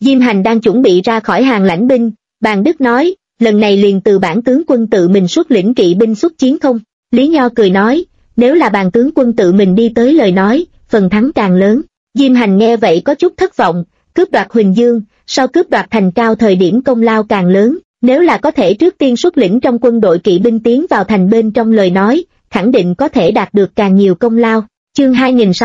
Diêm Hành đang chuẩn bị ra khỏi hàng lãnh binh, Bàn Đức nói, lần này liền từ bản tướng quân tự mình xuất lĩnh kỵ binh xuất chiến không? Lý Nho cười nói, nếu là Bàn tướng quân tự mình đi tới lời nói, phần thắng càng lớn. Diêm Hành nghe vậy có chút thất vọng, cướp đoạt Huỳnh Dương, sau cướp đoạt Thành Cao thời điểm công lao càng lớn, nếu là có thể trước tiên xuất lĩnh trong quân đội kỵ binh tiến vào thành bên trong lời nói, khẳng định có thể đạt được càng nhiều công lao. Chương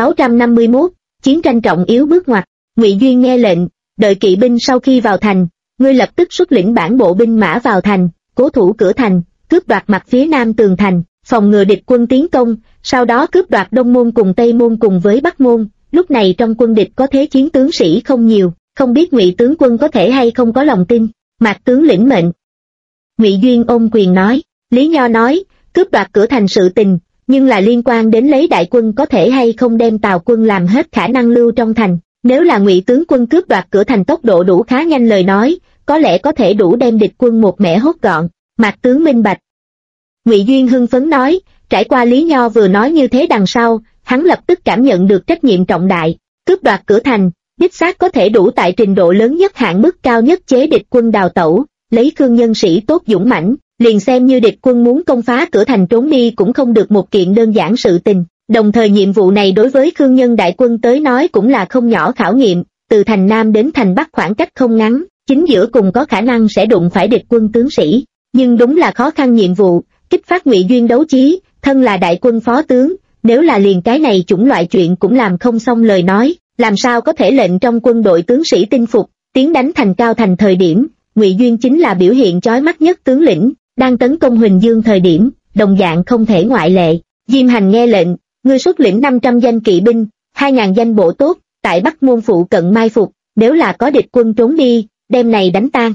2651, chiến tranh trọng yếu bước ngoặt. Ngụy Duyên nghe lệnh, đợi kỵ binh sau khi vào thành, ngươi lập tức xuất lĩnh bản bộ binh mã vào thành, cố thủ cửa thành, cướp đoạt mặt phía nam tường thành, phòng ngừa địch quân tiến công, sau đó cướp đoạt Đông Môn cùng Tây Môn cùng với Bắc Môn. Lúc này trong quân địch có thế chiến tướng sĩ không nhiều, không biết Ngụy tướng quân có thể hay không có lòng tin. Mạc tướng lĩnh mệnh. Ngụy Duyên ôm quyền nói. Lý Nho nói, cướp đoạt cửa thành sự tình, nhưng là liên quan đến lấy đại quân có thể hay không đem Tào quân làm hết khả năng lưu trong thành. Nếu là Ngụy tướng quân cướp đoạt cửa thành tốc độ đủ khá nhanh lời nói, có lẽ có thể đủ đem địch quân một mẻ hốt gọn. Mạc tướng minh bạch. Ngụy Duyên hưng phấn nói, trải qua Lý Nho vừa nói như thế đằng sau, hắn lập tức cảm nhận được trách nhiệm trọng đại. Cướp đoạt cửa thành, đích xác có thể đủ tại trình độ lớn nhất hạn mức cao nhất chế địch quân đào tẩu, lấy Khương nhân sĩ tốt dũng mãnh, liền xem như địch quân muốn công phá cửa thành trốn đi cũng không được một kiện đơn giản sự tình. Đồng thời nhiệm vụ này đối với Khương nhân đại quân tới nói cũng là không nhỏ khảo nghiệm, từ thành Nam đến thành Bắc khoảng cách không ngắn, chính giữa cùng có khả năng sẽ đụng phải địch quân tướng sĩ, nhưng đúng là khó khăn nhiệm vụ, kích phát Ngụy Duyên đấu chí, thân là đại quân phó tướng, nếu là liền cái này chủng loại chuyện cũng làm không xong lời nói, làm sao có thể lệnh trong quân đội tướng sĩ tinh phục, tiến đánh Thành Cao thành thời điểm, Ngụy Duyên chính là biểu hiện chói mắt nhất tướng lĩnh, đang tấn công Huỳnh Dương thời điểm, đồng dạng không thể ngoại lệ. Diêm Hành nghe lệnh, ngươi xuất lĩnh 500 danh kỵ binh, 2.000 danh bộ tốt, tại Bắc Môn phụ cận mai phục, nếu là có địch quân trốn đi, đem này đánh tan.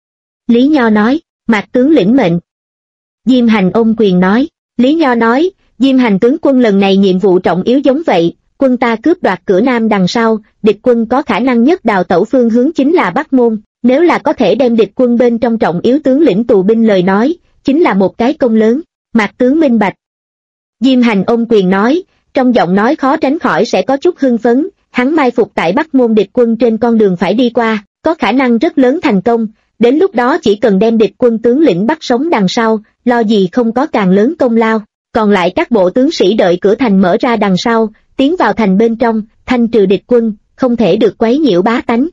Lý Nho nói, Mạc tướng lĩnh mệnh. Diêm Hành ôm quyền nói, Lý Nho nói, Diêm Hành tướng quân lần này nhiệm vụ trọng yếu giống vậy, quân ta cướp đoạt cửa Nam đằng sau, địch quân có khả năng nhất đào tẩu phương hướng chính là Bắc Môn, nếu là có thể đem địch quân bên trong trọng yếu tướng lĩnh tù binh lời nói, chính là một cái công lớn. Mạc tướng minh bạch. Diêm Hành ôm quyền nói, trong giọng nói khó tránh khỏi sẽ có chút hưng phấn, hắn mai phục tại Bắc Môn địch quân trên con đường phải đi qua, có khả năng rất lớn thành công, đến lúc đó chỉ cần đem địch quân tướng lĩnh bắt sống đằng sau, lo gì không có càng lớn công lao, còn lại các bộ tướng sĩ đợi cửa thành mở ra đằng sau, tiến vào thành bên trong, thanh trừ địch quân, không thể được quấy nhiễu bá tánh.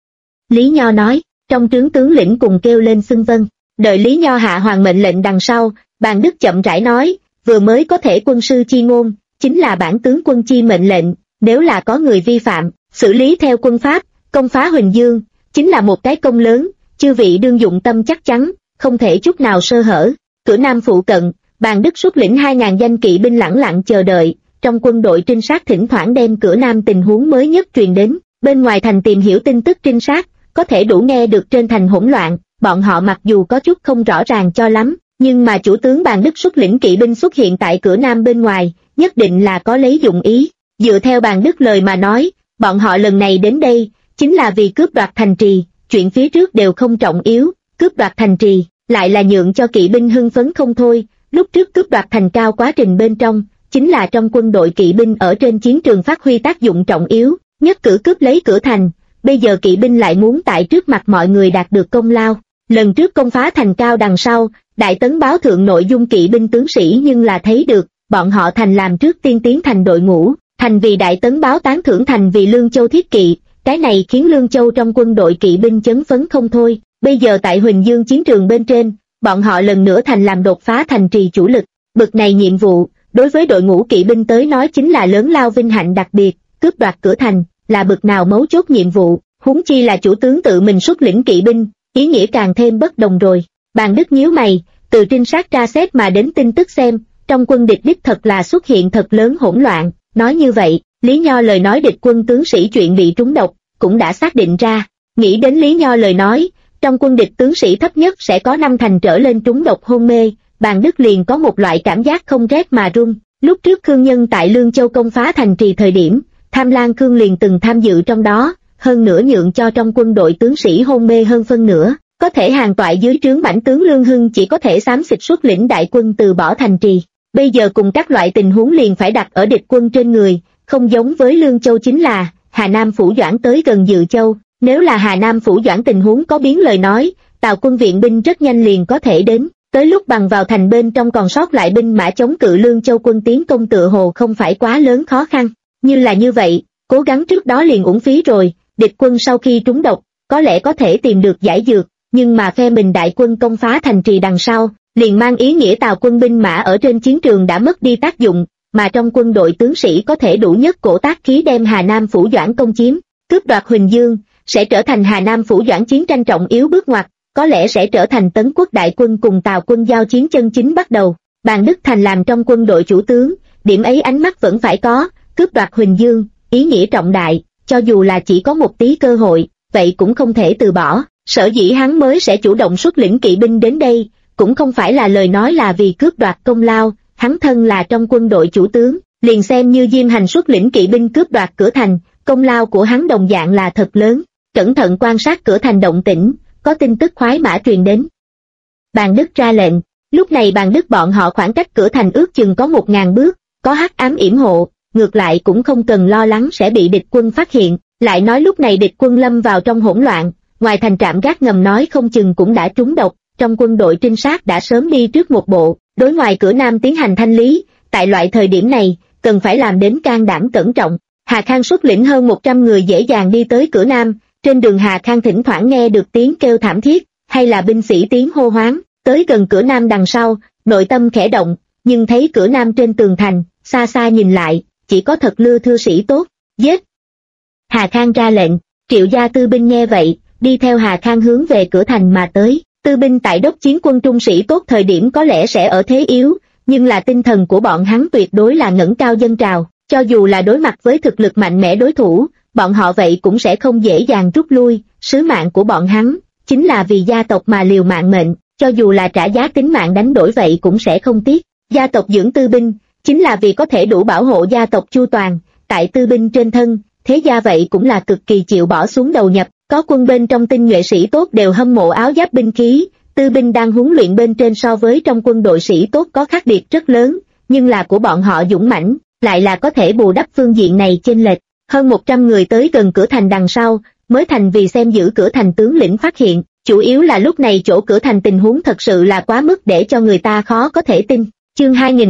Lý Nho nói, trong trướng tướng lĩnh cùng kêu lên xưng vâng, đợi Lý Nho hạ hoàng mệnh lệnh đằng sau, Bàn Đức chậm rãi nói, vừa mới có thể quân sư chi ngôn, chính là bản tướng quân chi mệnh lệnh, nếu là có người vi phạm, xử lý theo quân pháp, công phá Huỳnh Dương, chính là một cái công lớn, chư vị đương dụng tâm chắc chắn, không thể chút nào sơ hở. Cửa Nam phụ cận, Bàn Đức xuất lĩnh 2.000 danh kỵ binh lẳng lặng chờ đợi, trong quân đội trinh sát thỉnh thoảng đem cửa Nam tình huống mới nhất truyền đến, bên ngoài thành tìm hiểu tin tức trinh sát, có thể đủ nghe được trên thành hỗn loạn, bọn họ mặc dù có chút không rõ ràng cho lắm, nhưng mà chủ tướng Bàn Đức xuất lĩnh kỵ binh xuất hiện tại cửa Nam bên ngoài, nhất định là có lấy dụng ý. Dựa theo Bàn Đức lời mà nói, bọn họ lần này đến đây, chính là vì cướp đoạt thành trì, chuyện phía trước đều không trọng yếu, cướp đoạt thành trì, lại là nhượng cho kỵ binh hưng phấn không thôi. Lúc trước cướp đoạt Thành Cao quá trình bên trong, chính là trong quân đội kỵ binh ở trên chiến trường phát huy tác dụng trọng yếu, nhất cử cướp lấy cửa thành, bây giờ kỵ binh lại muốn tại trước mặt mọi người đạt được công lao. Lần trước công phá Thành Cao đằng sau, Đại Tấn báo thượng nội dung kỵ binh tướng sĩ nhưng là thấy được, bọn họ thành làm trước tiên tiến thành đội ngũ, thành vì Đại Tấn báo tán thưởng thành vì Lương Châu thiết kỵ, cái này khiến Lương Châu trong quân đội kỵ binh chấn phấn không thôi. Bây giờ tại Huỳnh Dương chiến trường bên trên, bọn họ lần nữa thành làm đột phá thành trì chủ lực, bực này nhiệm vụ, đối với đội ngũ kỵ binh tới nói chính là lớn lao vinh hạnh đặc biệt, cướp đoạt cửa thành, là bực nào mấu chốt nhiệm vụ, huống chi là chủ tướng tự mình xuất lĩnh kỵ binh, ý nghĩa càng thêm bất đồng rồi. Bàn Đức nhíu mày, từ trinh sát tra xét mà đến tin tức xem, trong quân địch đích thật là xuất hiện thật lớn hỗn loạn, nói như vậy, Lý Nho lời nói địch quân tướng sĩ chuyện bị trúng độc, cũng đã xác định ra, nghĩ đến Lý Nho lời nói, trong quân địch tướng sĩ thấp nhất sẽ có 5 thành trở lên trúng độc hôn mê, Bàn Đức liền có một loại cảm giác không rét mà run. Lúc trước Khương Nhân tại Lương Châu công phá thành trì thời điểm, Tham Lang Khương liền từng tham dự trong đó, hơn nữa nhượng cho trong quân đội tướng sĩ hôn mê hơn phân nửa, có thể hàng toại dưới trướng bảnh tướng Lương Hưng chỉ có thể xám xịt xuất lĩnh đại quân từ bỏ thành trì. Bây giờ cùng các loại tình huống liền phải đặt ở địch quân trên người, không giống với Lương Châu chính là Hà Nam phủ Doãn tới gần Dự Châu, Nếu là Hà Nam Phủ Doãn tình huống có biến lời nói, Tào quân viện binh rất nhanh liền có thể đến, tới lúc bằng vào thành bên trong còn sót lại binh mã chống cự Lương Châu quân tiến công tựa hồ không phải quá lớn khó khăn, như là như vậy, cố gắng trước đó liền uổng phí rồi, địch quân sau khi trúng độc, có lẽ có thể tìm được giải dược, nhưng mà phe mình đại quân công phá thành trì đằng sau, liền mang ý nghĩa Tào quân binh mã ở trên chiến trường đã mất đi tác dụng, mà trong quân đội tướng sĩ có thể đủ nhất cổ tác khí đem Hà Nam Phủ Doãn công chiếm, cướp đoạt Huỳnh Dương, sẽ trở thành Hà Nam Phủ Doãn chiến tranh trọng yếu bước ngoặt, có lẽ sẽ trở thành Tấn Quốc đại quân cùng Tào quân giao chiến chân chính bắt đầu. Bàn Đức Thành làm trong quân đội chủ tướng, điểm ấy ánh mắt vẫn phải có, cướp đoạt Huỳnh Dương, ý nghĩa trọng đại, cho dù là chỉ có một tí cơ hội, vậy cũng không thể từ bỏ. Sở dĩ hắn mới sẽ chủ động xuất lĩnh kỵ binh đến đây, cũng không phải là lời nói là vì cướp đoạt công lao, hắn thân là trong quân đội chủ tướng, liền xem như Diêm Hành xuất lĩnh kỵ binh cướp đoạt cửa thành, công lao của hắn đồng dạng là thật lớn. Cẩn thận quan sát cửa thành động tĩnh, có tin tức khoái mã truyền đến. Bàn Đức ra lệnh, lúc này Bàn Đức bọn họ khoảng cách cửa thành ước chừng có 1000 bước, có hắc ám yểm hộ, ngược lại cũng không cần lo lắng sẽ bị địch quân phát hiện, lại nói lúc này địch quân lâm vào trong hỗn loạn, ngoài thành trạm gác ngầm nói không chừng cũng đã trúng độc, trong quân đội trinh sát đã sớm đi trước một bộ, đối ngoài cửa nam tiến hành thanh lý, tại loại thời điểm này, cần phải làm đến can đảm cẩn trọng. Hà Khang xuất lĩnh hơn 100 người dễ dàng đi tới cửa nam, trên đường Hà Khang thỉnh thoảng nghe được tiếng kêu thảm thiết, hay là binh sĩ tiếng hô hoáng, tới gần cửa nam đằng sau, nội tâm khẽ động, nhưng thấy cửa nam trên tường thành, xa xa nhìn lại, chỉ có thật lưa thưa sĩ tốt, giết. Hà Khang ra lệnh, Triệu gia tư binh nghe vậy, đi theo Hà Khang hướng về cửa thành mà tới. Tư binh tại đốc chiến quân trung sĩ tốt thời điểm có lẽ sẽ ở thế yếu, nhưng là tinh thần của bọn hắn tuyệt đối là ngẩng cao dâng trào, cho dù là đối mặt với thực lực mạnh mẽ đối thủ, bọn họ vậy cũng sẽ không dễ dàng rút lui, sứ mạng của bọn hắn, chính là vì gia tộc mà liều mạng mệnh, cho dù là trả giá tính mạng đánh đổi vậy cũng sẽ không tiếc. Gia tộc dưỡng tư binh, chính là vì có thể đủ bảo hộ gia tộc chu toàn, tại tư binh trên thân, thế gia vậy cũng là cực kỳ chịu bỏ xuống đầu nhập. Có quân bên trong tinh nhuệ sĩ tốt đều hâm mộ áo giáp binh khí, tư binh đang huấn luyện bên trên so với trong quân đội sĩ tốt có khác biệt rất lớn, nhưng là của bọn họ dũng mãnh, lại là có thể bù đắp phương diện này chênh lệch. Hơn 100 người tới gần cửa thành đằng sau, mới thành vì xem giữ cửa thành tướng lĩnh phát hiện, chủ yếu là lúc này chỗ cửa thành tình huống thật sự là quá mức để cho người ta khó có thể tin. Chương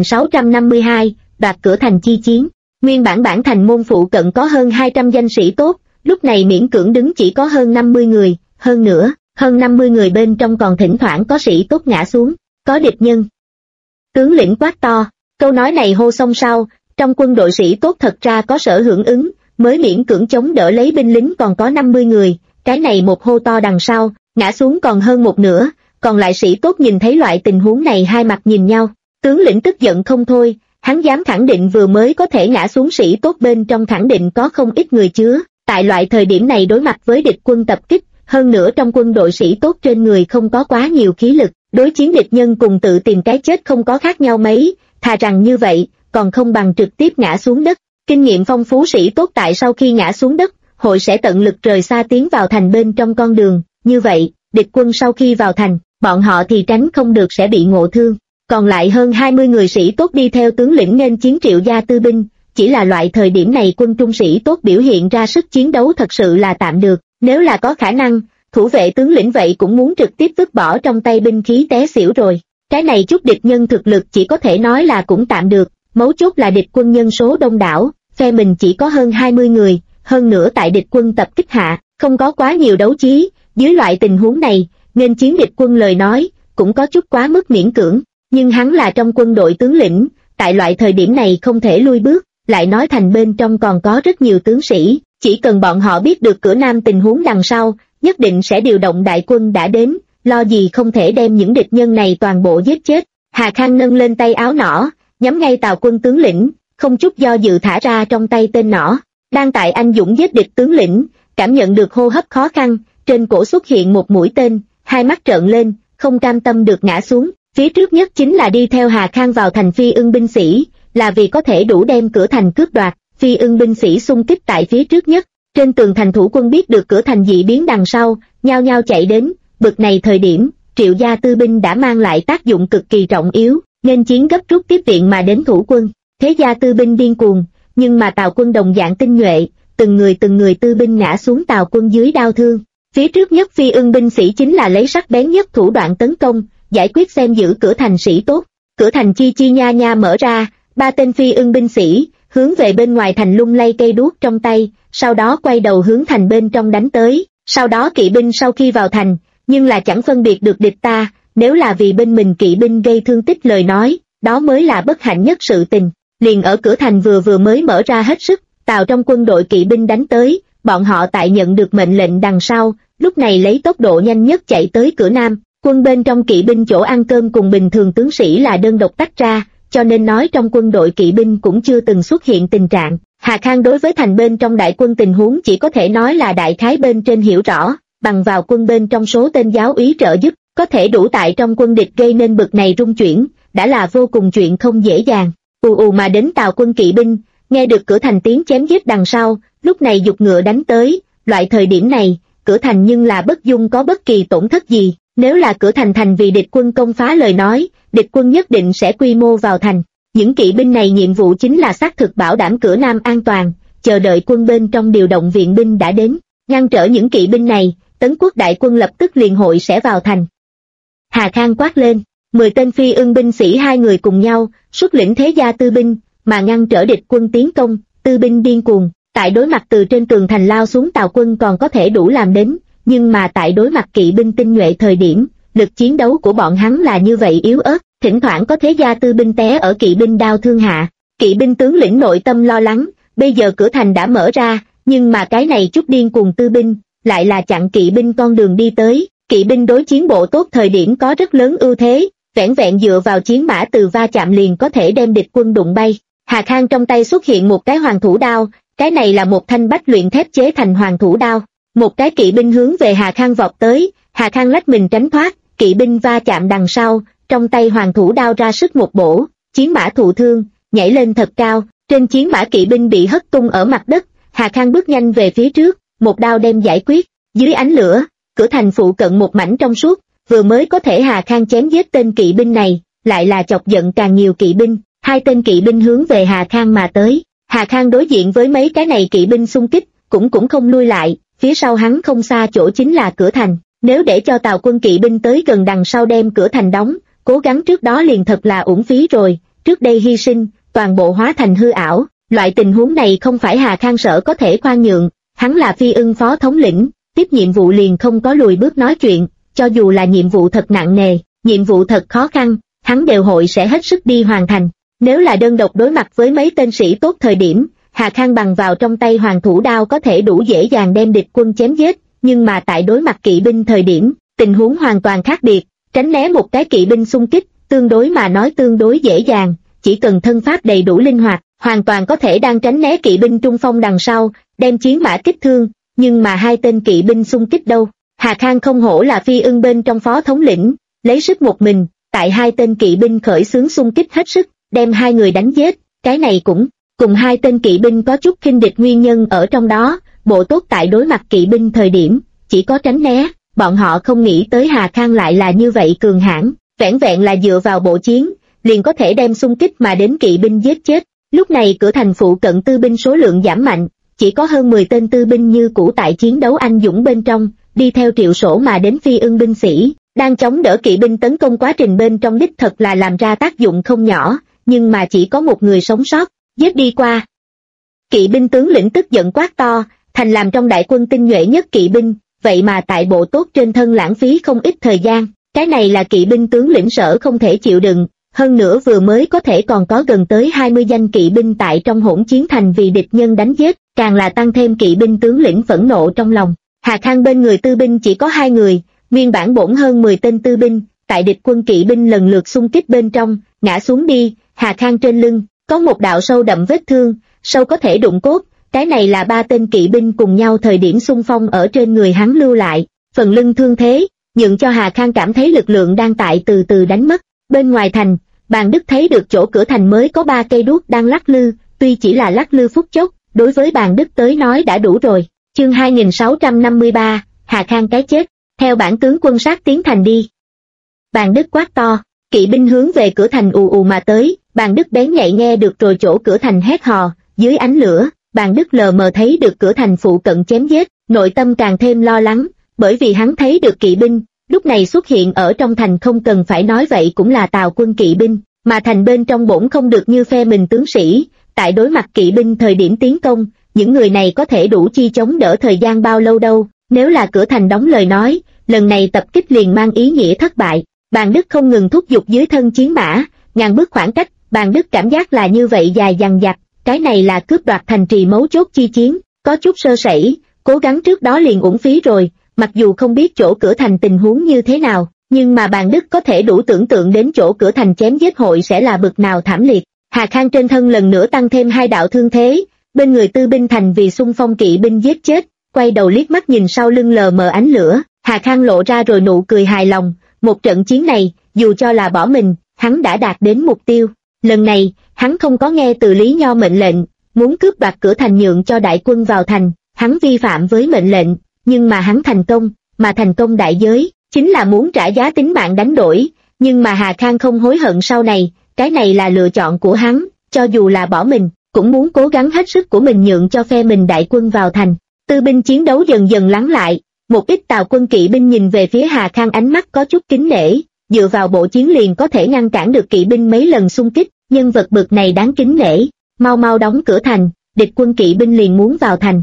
2652, đoạt cửa thành chi chiến. Nguyên bản thành môn phụ cận có hơn 200 danh sĩ tốt, lúc này miễn cưỡng đứng chỉ có hơn 50 người, hơn nữa, hơn 50 người bên trong còn thỉnh thoảng có sĩ tốt ngã xuống, có địch nhân. Tướng lĩnh quát to, câu nói này hô xong sau, trong quân đội sĩ tốt thật ra có sở hưởng ứng, mới miễn cưỡng chống đỡ lấy binh lính còn có 50 người, cái này một hô to đằng sau, ngã xuống còn hơn một nửa, còn lại sĩ tốt nhìn thấy loại tình huống này hai mặt nhìn nhau, tướng lĩnh tức giận không thôi, hắn dám khẳng định vừa mới có thể ngã xuống sĩ tốt bên trong khẳng định có không ít người chứa. Tại loại thời điểm này đối mặt với địch quân tập kích, hơn nữa trong quân đội sĩ tốt trên người không có quá nhiều khí lực, đối chiến địch nhân cùng tự tìm cái chết không có khác nhau mấy, thà rằng như vậy, còn không bằng trực tiếp ngã xuống đất. Kinh nghiệm phong phú sĩ tốt tại sau khi ngã xuống đất, hội sẽ tận lực rời xa tiến vào thành bên trong con đường, như vậy, địch quân sau khi vào thành, bọn họ thì tránh không được sẽ bị ngộ thương. Còn lại hơn 20 người sĩ tốt đi theo tướng lĩnh nên chiến Triệu gia tư binh. Chỉ là loại thời điểm này quân trung sĩ tốt biểu hiện ra sức chiến đấu thật sự là tạm được, nếu là có khả năng, thủ vệ tướng lĩnh vậy cũng muốn trực tiếp vứt bỏ trong tay binh khí té xỉu rồi. Cái này chút địch nhân thực lực chỉ có thể nói là cũng tạm được, mấu chốt là địch quân nhân số đông đảo, phe mình chỉ có hơn 20 người, hơn nữa tại địch quân tập kích hạ, không có quá nhiều đấu trí, dưới loại tình huống này, nên chiến địch quân lời nói, cũng có chút quá mức miễn cưỡng, nhưng hắn là trong quân đội tướng lĩnh, tại loại thời điểm này không thể lui bước. Lại nói thành bên trong còn có rất nhiều tướng sĩ, chỉ cần bọn họ biết được cửa nam tình huống đằng sau, nhất định sẽ điều động đại quân đã đến, lo gì không thể đem những địch nhân này toàn bộ giết chết. Hà Khang nâng lên tay áo nỏ, nhắm ngay Tào quân tướng lĩnh, không chút do dự thả ra trong tay tên nỏ. Đang tại anh dũng giết địch tướng lĩnh, cảm nhận được hô hấp khó khăn, trên cổ xuất hiện một mũi tên, hai mắt trợn lên, không cam tâm được ngã xuống. Phía trước nhất chính là đi theo Hà Khang vào thành Phi Ưng binh sĩ, là vì có thể đủ đem cửa thành cướp đoạt. Phi Ưng binh sĩ xung kích tại phía trước nhất, trên tường thành thủ quân biết được cửa thành dị biến đằng sau, nhao nhao chạy đến. Bực này thời điểm, Triệu gia tư binh đã mang lại tác dụng cực kỳ trọng yếu, nên chiến gấp rút tiếp viện mà đến thủ quân. Thế gia tư binh điên cuồng, nhưng mà Tào quân đồng dạng tinh nhuệ, từng người tư binh ngã xuống Tào quân dưới đao thương. Phía trước nhất Phi Ưng binh sĩ chính là lấy sắc bén nhất thủ đoạn tấn công, giải quyết xem giữ cửa thành sĩ tốt. Cửa thành chi chi nha nha mở ra, 3 tên Phi Ưng binh sĩ hướng về bên ngoài thành lung lay cây đuốc trong tay, sau đó quay đầu hướng thành bên trong đánh tới. Sau đó kỵ binh sau khi vào thành, nhưng là chẳng phân biệt được địch ta, nếu là vì bên mình kỵ binh gây thương tích lời nói, đó mới là bất hạnh nhất sự tình. Liền ở cửa thành vừa mới mở ra hết sức, Tào trong quân đội kỵ binh đánh tới, bọn họ tại nhận được mệnh lệnh đằng sau, lúc này lấy tốc độ nhanh nhất chạy tới cửa nam. Quân bên trong kỵ binh chỗ ăn cơm cùng bình thường tướng sĩ là đơn độc tách ra, cho nên nói trong quân đội kỵ binh cũng chưa từng xuất hiện tình trạng. Hà Khang đối với thành bên trong đại quân tình huống chỉ có thể nói là đại khái bên trên hiểu rõ, bằng vào quân bên trong số tên giáo úy trợ giúp, có thể đủ tại trong quân địch gây nên bực này rung chuyển, đã là vô cùng chuyện không dễ dàng. Mà đến Tào quân kỵ binh, nghe được cửa thành tiếng chém giết đằng sau, lúc này giục ngựa đánh tới, loại thời điểm này, cửa thành nhưng là bất dung có bất kỳ tổn thất gì, nếu là cửa thành vì địch quân công phá lời nói, địch quân nhất định sẽ quy mô vào thành. Những kỵ binh này nhiệm vụ chính là xác thực bảo đảm cửa nam an toàn, chờ đợi quân bên trong điều động viện binh đã đến, ngăn trở những kỵ binh này, Tấn quốc đại quân lập tức liền hội sẽ vào thành. Hà Khang quát lên, 10 tên Phi Ưng binh sĩ 2 người cùng nhau, xuất lĩnh thế gia tư binh, mà ngăn trở địch quân tiến công, tư binh điên cuồng, tại đối mặt từ trên tường thành lao xuống Tào quân còn có thể đủ làm đến, nhưng mà tại đối mặt kỵ binh tinh nhuệ thời điểm, lực chiến đấu của bọn hắn là như vậy yếu ớt, thỉnh thoảng có thế gia tư binh té ở kỵ binh đao thương hạ. Kỵ binh tướng lĩnh nội tâm lo lắng, bây giờ cửa thành đã mở ra, nhưng mà cái này chút điên cuồng tư binh, lại là chặn kỵ binh con đường đi tới. Kỵ binh đối chiến bộ tốt thời điểm có rất lớn ưu thế, vẻn vẹn dựa vào chiến mã từ va chạm liền có thể đem địch quân đụng bay. Hà Khang trong tay xuất hiện một cái hoàng thủ đao, cái này là một thanh bách luyện thép chế thành hoàng thủ đao. Một cái kỵ binh hướng về Hà Khang vọt tới, Hà Khang lách mình tránh thoát, kỵ binh va chạm đằng sau, trong tay hoàng thủ đao ra sức một bổ, chiến mã thụ thương, nhảy lên thật cao, trên chiến mã kỵ binh bị hất tung ở mặt đất, Hà Khang bước nhanh về phía trước, một đao đem giải quyết. Dưới ánh lửa, cửa thành phụ cận một mảnh trong suốt, vừa mới có thể Hà Khang chém giết tên kỵ binh này, lại là chọc giận càng nhiều kỵ binh, 2 tên kỵ binh hướng về Hà Khang mà tới. Hà Khang đối diện với mấy cái này kỵ binh xung kích, cũng không lui lại, phía sau hắn không xa chỗ chính là cửa thành, nếu để cho Tào quân kỵ binh tới gần đằng sau đem cửa thành đóng, cố gắng trước đó liền thật là uổng phí rồi, trước đây hy sinh, toàn bộ hóa thành hư ảo, loại tình huống này không phải Hà Khang sợ có thể khoan nhượng, hắn là Phi Ưng phó thống lĩnh, tiếp nhiệm vụ liền không có lùi bước nói chuyện, cho dù là nhiệm vụ thật nặng nề, nhiệm vụ thật khó khăn, hắn đều hội sẽ hết sức đi hoàn thành. Nếu là đơn độc đối mặt với mấy tên sĩ tốt thời điểm, Hà Khang bằng vào trong tay hoàng thủ đao có thể đủ dễ dàng đem địch quân chém giết, nhưng mà tại đối mặt kỵ binh thời điểm, tình huống hoàn toàn khác biệt, tránh né một cái kỵ binh xung kích, tương đối mà nói tương đối dễ dàng, chỉ cần thân pháp đầy đủ linh hoạt, hoàn toàn có thể đang tránh né kỵ binh trung phong đằng sau, đem chiến mã kích thương, nhưng mà 2 tên kỵ binh xung kích đâu. Hà Khang không hổ là Phi Ưng bên trong phó thống lĩnh, lấy sức một mình, tại 2 tên kỵ binh khởi xướng xung kích hết sức, đem 2 người đánh giết, cái này cũng cùng 2 tên kỵ binh có chút khinh địch nguyên nhân ở trong đó, bộ tốt tại đối mặt kỵ binh thời điểm, chỉ có tránh né, bọn họ không nghĩ tới Hà Khang lại là như vậy cường hãn, vẻn vẹn là dựa vào bộ chiến, liền có thể đem xung kích mà đến kỵ binh giết chết. Lúc này cửa thành phụ cận tư binh số lượng giảm mạnh, chỉ có hơn 10 tên tư binh như cũ tại chiến đấu anh dũng bên trong, đi theo Triệu Sổ mà đến Phi Ưng binh sĩ, đang chống đỡ kỵ binh tấn công quá trình bên trong đích thật là làm ra tác dụng không nhỏ, nhưng mà chỉ có một người sống sót, giết đi qua. Kỵ binh tướng lĩnh tức giận quát to, thành làm trong đại quân tinh nhuệ nhất kỵ binh, vậy mà tại bộ tốt trên thân lãng phí không ít thời gian, cái này là kỵ binh tướng lĩnh Sở không thể chịu đựng. Hơn nữa vừa mới có thể còn có gần tới 20 danh kỵ binh tại trong hỗn chiến thành vì địch nhân đánh giết, càng là tăng thêm kỵ binh tướng lĩnh phẫn nộ trong lòng. Hà Khang bên người tư binh chỉ có 2 người, nguyên bản bổn hơn 10 tên tư binh, tại địch quân kỵ binh lần lượt xung kích bên trong, ngã xuống đi, Hà Khang trên lưng, có một đạo sâu đậm vết thương, sâu có thể đụng cốt, cái này là 3 tên kỵ binh cùng nhau thời điểm xung phong ở trên người hắn lưu lại, phần lưng thương thế, nhượng cho Hà Khang cảm thấy lực lượng đang tại từ từ đánh mất. Bên ngoài thành, Bàn Đức thấy được chỗ cửa thành mới có 3 cây đuốc đang lắc lư, tuy chỉ là lắc lư phút chốc, đối với Bàn Đức tới nói đã đủ rồi. Chương 2653, Hà Khang cái chết, theo bản tướng quân sát tiến thành đi. Bàn Đức quát to, kỵ binh hướng về cửa thành ù ù mà tới, Bàn Đức bén nhạy nghe được rồi chỗ cửa thành hét hò, dưới ánh lửa, Bàn Đức lờ mờ thấy được cửa thành phụ cận chém giết, nội tâm càng thêm lo lắng, bởi vì hắn thấy được kỵ binh, lúc này xuất hiện ở trong thành không cần phải nói vậy cũng là Tào quân kỵ binh, mà thành bên trong bổn không được như phe mình tướng sĩ, tại đối mặt kỵ binh thời điểm tiến công, những người này có thể đủ chi chống đỡ thời gian bao lâu đâu, nếu là cửa thành đóng lời nói, lần này tập kích liền mang ý nghĩa thất bại. Bàn Đức không ngừng thúc giục dưới thân chiến mã, ngàn bước khoảng cách, Bàn Đức cảm giác là như vậy dài dằng dặc, cái này là cướp đoạt thành trì mấu chốt chi chiến, có chút sơ sẩy, cố gắng trước đó liền uổng phí rồi, mặc dù không biết chỗ cửa thành tình huống như thế nào, nhưng mà Bàn Đức có thể đủ tưởng tượng đến chỗ cửa thành chém giết hội sẽ là bực nào thảm liệt. Hà Khang trên thân lần nữa tăng thêm 2 đạo thương thế, bên người Tư binh thành vì xung phong kỵ binh giết chết, quay đầu liếc mắt nhìn sau lưng lờ mờ ánh lửa, Hà Khang lộ ra rồi nụ cười hài lòng, một trận chiến này, dù cho là bỏ mình, hắn đã đạt đến mục tiêu. Lần này, hắn không có nghe từ Lý Nho mệnh lệnh, muốn cướp đoạt cửa thành nhượng cho đại quân vào thành, hắn vi phạm với mệnh lệnh, nhưng mà hắn thành công, mà thành công đại giới, chính là muốn trả giá tính mạng đánh đổi, nhưng mà Hà Khang không hối hận sau này, cái này là lựa chọn của hắn, cho dù là bỏ mình, cũng muốn cố gắng hết sức của mình nhượng cho phe mình đại quân vào thành. Tư binh chiến đấu dần dần lắng lại, một ít Tào quân kỵ binh nhìn về phía Hà Khang ánh mắt có chút kính nể, dựa vào bộ chiến liền có thể ngăn cản được kỵ binh mấy lần xung kích, nhân vật bực này đáng kính nể, mau mau đóng cửa thành, địch quân kỵ binh liền muốn vào thành.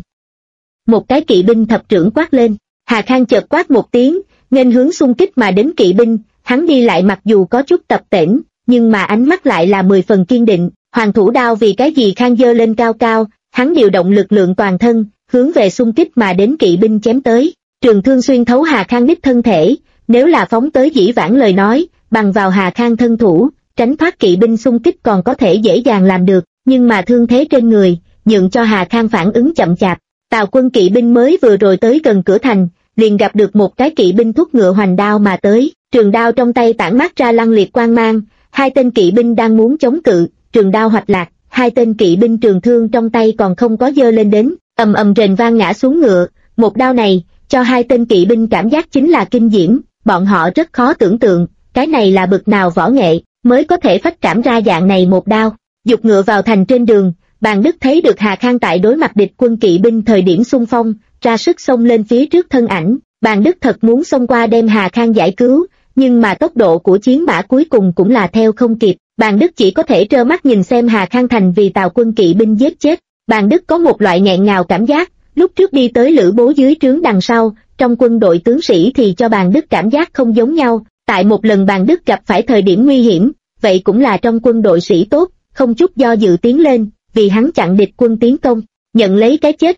Một cái kỵ binh thập trưởng quát lên, Hà Khang chợt quát một tiếng, nghênh hướng xung kích mà đến kỵ binh, hắn đi lại mặc dù có chút tập tễnh, nhưng mà ánh mắt lại là 10 phần kiên định, hoàng thủ đao vì cái gì Khang giơ lên cao cao, hắn điều động lực lượng toàn thân, hướng về xung kích mà đến kỵ binh chém tới, trường thương xuyên thấu Hà Khang đích thân thể, nếu là phóng tới dĩ vãng lời nói, bằng vào Hà Khang thân thủ, tránh thoát kỵ binh xung kích còn có thể dễ dàng làm được, nhưng mà thương thế trên người, nhượng cho Hà Khang phản ứng chậm chạp. Tào quân kỵ binh mới vừa rồi tới gần cửa thành, liền gặp được một cái kỵ binh thúc ngựa hoành đao mà tới, trường đao trong tay tản mát ra lăng liệt quang mang, 2 tên kỵ binh đang muốn chống cự, trường đao hoạch lạc, 2 tên kỵ binh trường thương trong tay còn không có giơ lên đến, ầm ầm rền vang ngã xuống ngựa, một đao này, cho 2 tên kỵ binh cảm giác chính là kinh diễm, bọn họ rất khó tưởng tượng, cái này là bực nào võ nghệ, mới có thể phách trảm ra dạng này một đao. Dục ngựa vào thành trên đường, Bàn Đức thấy được Hà Khang tại đối mặt địch quân kỵ binh thời điểm xung phong, ra sức xông lên phía trước thân ảnh, Bàn Đức thật muốn xông qua đem Hà Khang giải cứu, nhưng mà tốc độ của chiến mã cuối cùng cũng là theo không kịp, Bàn Đức chỉ có thể trơ mắt nhìn xem Hà Khang thành vì Tào quân kỵ binh giết chết. Bàn Đức có một loại nghẹn ngào cảm giác, lúc trước đi tới Lữ Bố dưới trướng đằng sau, trong quân đội tướng sĩ thì cho Bàn Đức cảm giác không giống nhau, tại một lần Bàn Đức gặp phải thời điểm nguy hiểm, vậy cũng là trong quân đội sĩ tốt, không chút do dự tiến lên, vì hắn chặn địch quân tiến công, nhận lấy cái chết.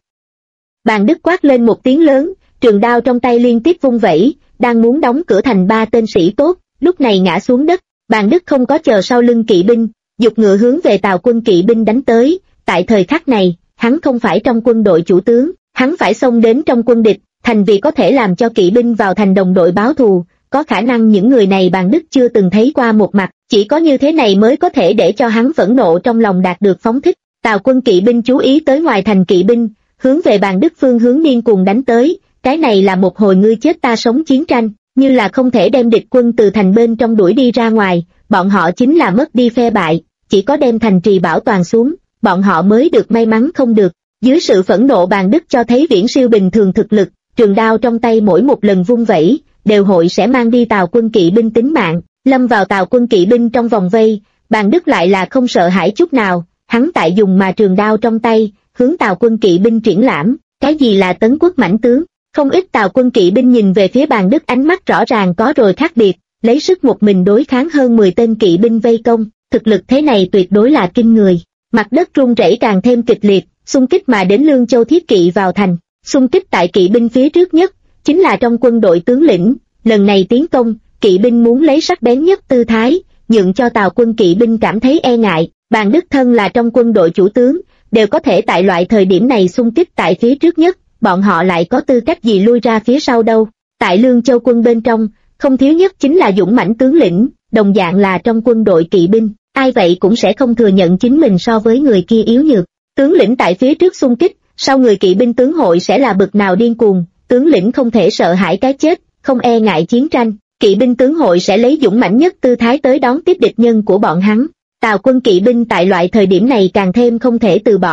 Bàn Đức quát lên một tiếng lớn, trường đao trong tay liên tiếp vung vẩy, đang muốn đóng cửa thành 3 tên sĩ tốt, lúc này ngã xuống đất, Bàn Đức không có chờ sau lưng kỵ binh, dục ngựa hướng về Tào quân kỵ binh đánh tới, tại thời khắc này, hắn không phải trong quân đội chủ tướng, hắn phải xông đến trong quân địch, thành vì có thể làm cho kỵ binh vào thành đồng đội báo thù, có khả năng những người này Bàn Đức chưa từng thấy qua một mặt, chỉ có như thế này mới có thể để cho hắn phẫn nộ trong lòng đạt được phóng thích. Tào quân kỵ binh chú ý tới ngoài thành kỵ binh, hướng về Bàn Đức phương hướng điên cuồng đánh tới, cái này là một hồi ngươi chết ta sống chiến tranh, như là không thể đem địch quân từ thành bên trong đuổi đi ra ngoài, bọn họ chính là mất đi phe bại, chỉ có đem thành trì bảo toàn xuống, bọn họ mới được may mắn không được. Dưới sự phẫn nộ Bàn Đức cho thấy viễn siêu bình thường thực lực, trường đao trong tay mỗi một lần vung vẩy, đều hội sẽ mang đi Tào quân kỵ binh tính mạng, lâm vào Tào quân kỵ binh trong vòng vây, Bàn Đức lại là không sợ hãi chút nào, hắn tại dùng mà trường đao trong tay, hướng Tào quân kỵ binh triển lãm, cái gì là tấn quốc mãnh tướng, không ít Tào quân kỵ binh nhìn về phía Bàn Đức ánh mắt rõ ràng có rồi khác biệt, lấy sức một mình đối kháng hơn 10 tên kỵ binh vây công, thực lực thế này tuyệt đối là kinh người. Mặt đất rung rẩy càng thêm kịch liệt, xung kích mà đến Lương Châu thiết kỵ vào thành, xung kích tại kỵ binh phía trước nhất, chính là trong quân đội tướng lĩnh, lần này tiến công, kỵ binh muốn lấy sắc bén nhất tư thái, nhượng cho Tào quân kỵ binh cảm thấy e ngại, Bàn Đức thân là trong quân đội chủ tướng, đều có thể tại loại thời điểm này xung kích tại phía trước nhất, bọn họ lại có tư cách gì lui ra phía sau đâu. Tại Lương Châu quân bên trong, không thiếu nhất chính là dũng mãnh tướng lĩnh, đồng dạng là trong quân đội kỵ binh, ai vậy cũng sẽ không thừa nhận chính mình so với người kia yếu nhược. Tướng lĩnh tại phía trước xung kích, sau người kỵ binh tướng hội sẽ là bực nào điên cuồng, tướng lĩnh không thể sợ hãi cái chết, không e ngại chiến tranh, kỵ binh tướng hội sẽ lấy dũng mãnh nhất tư thái tới đón tiếp địch nhân của bọn hắn. Tào quân kỵ binh tại loại thời điểm này càng thêm không thể từ bỏ,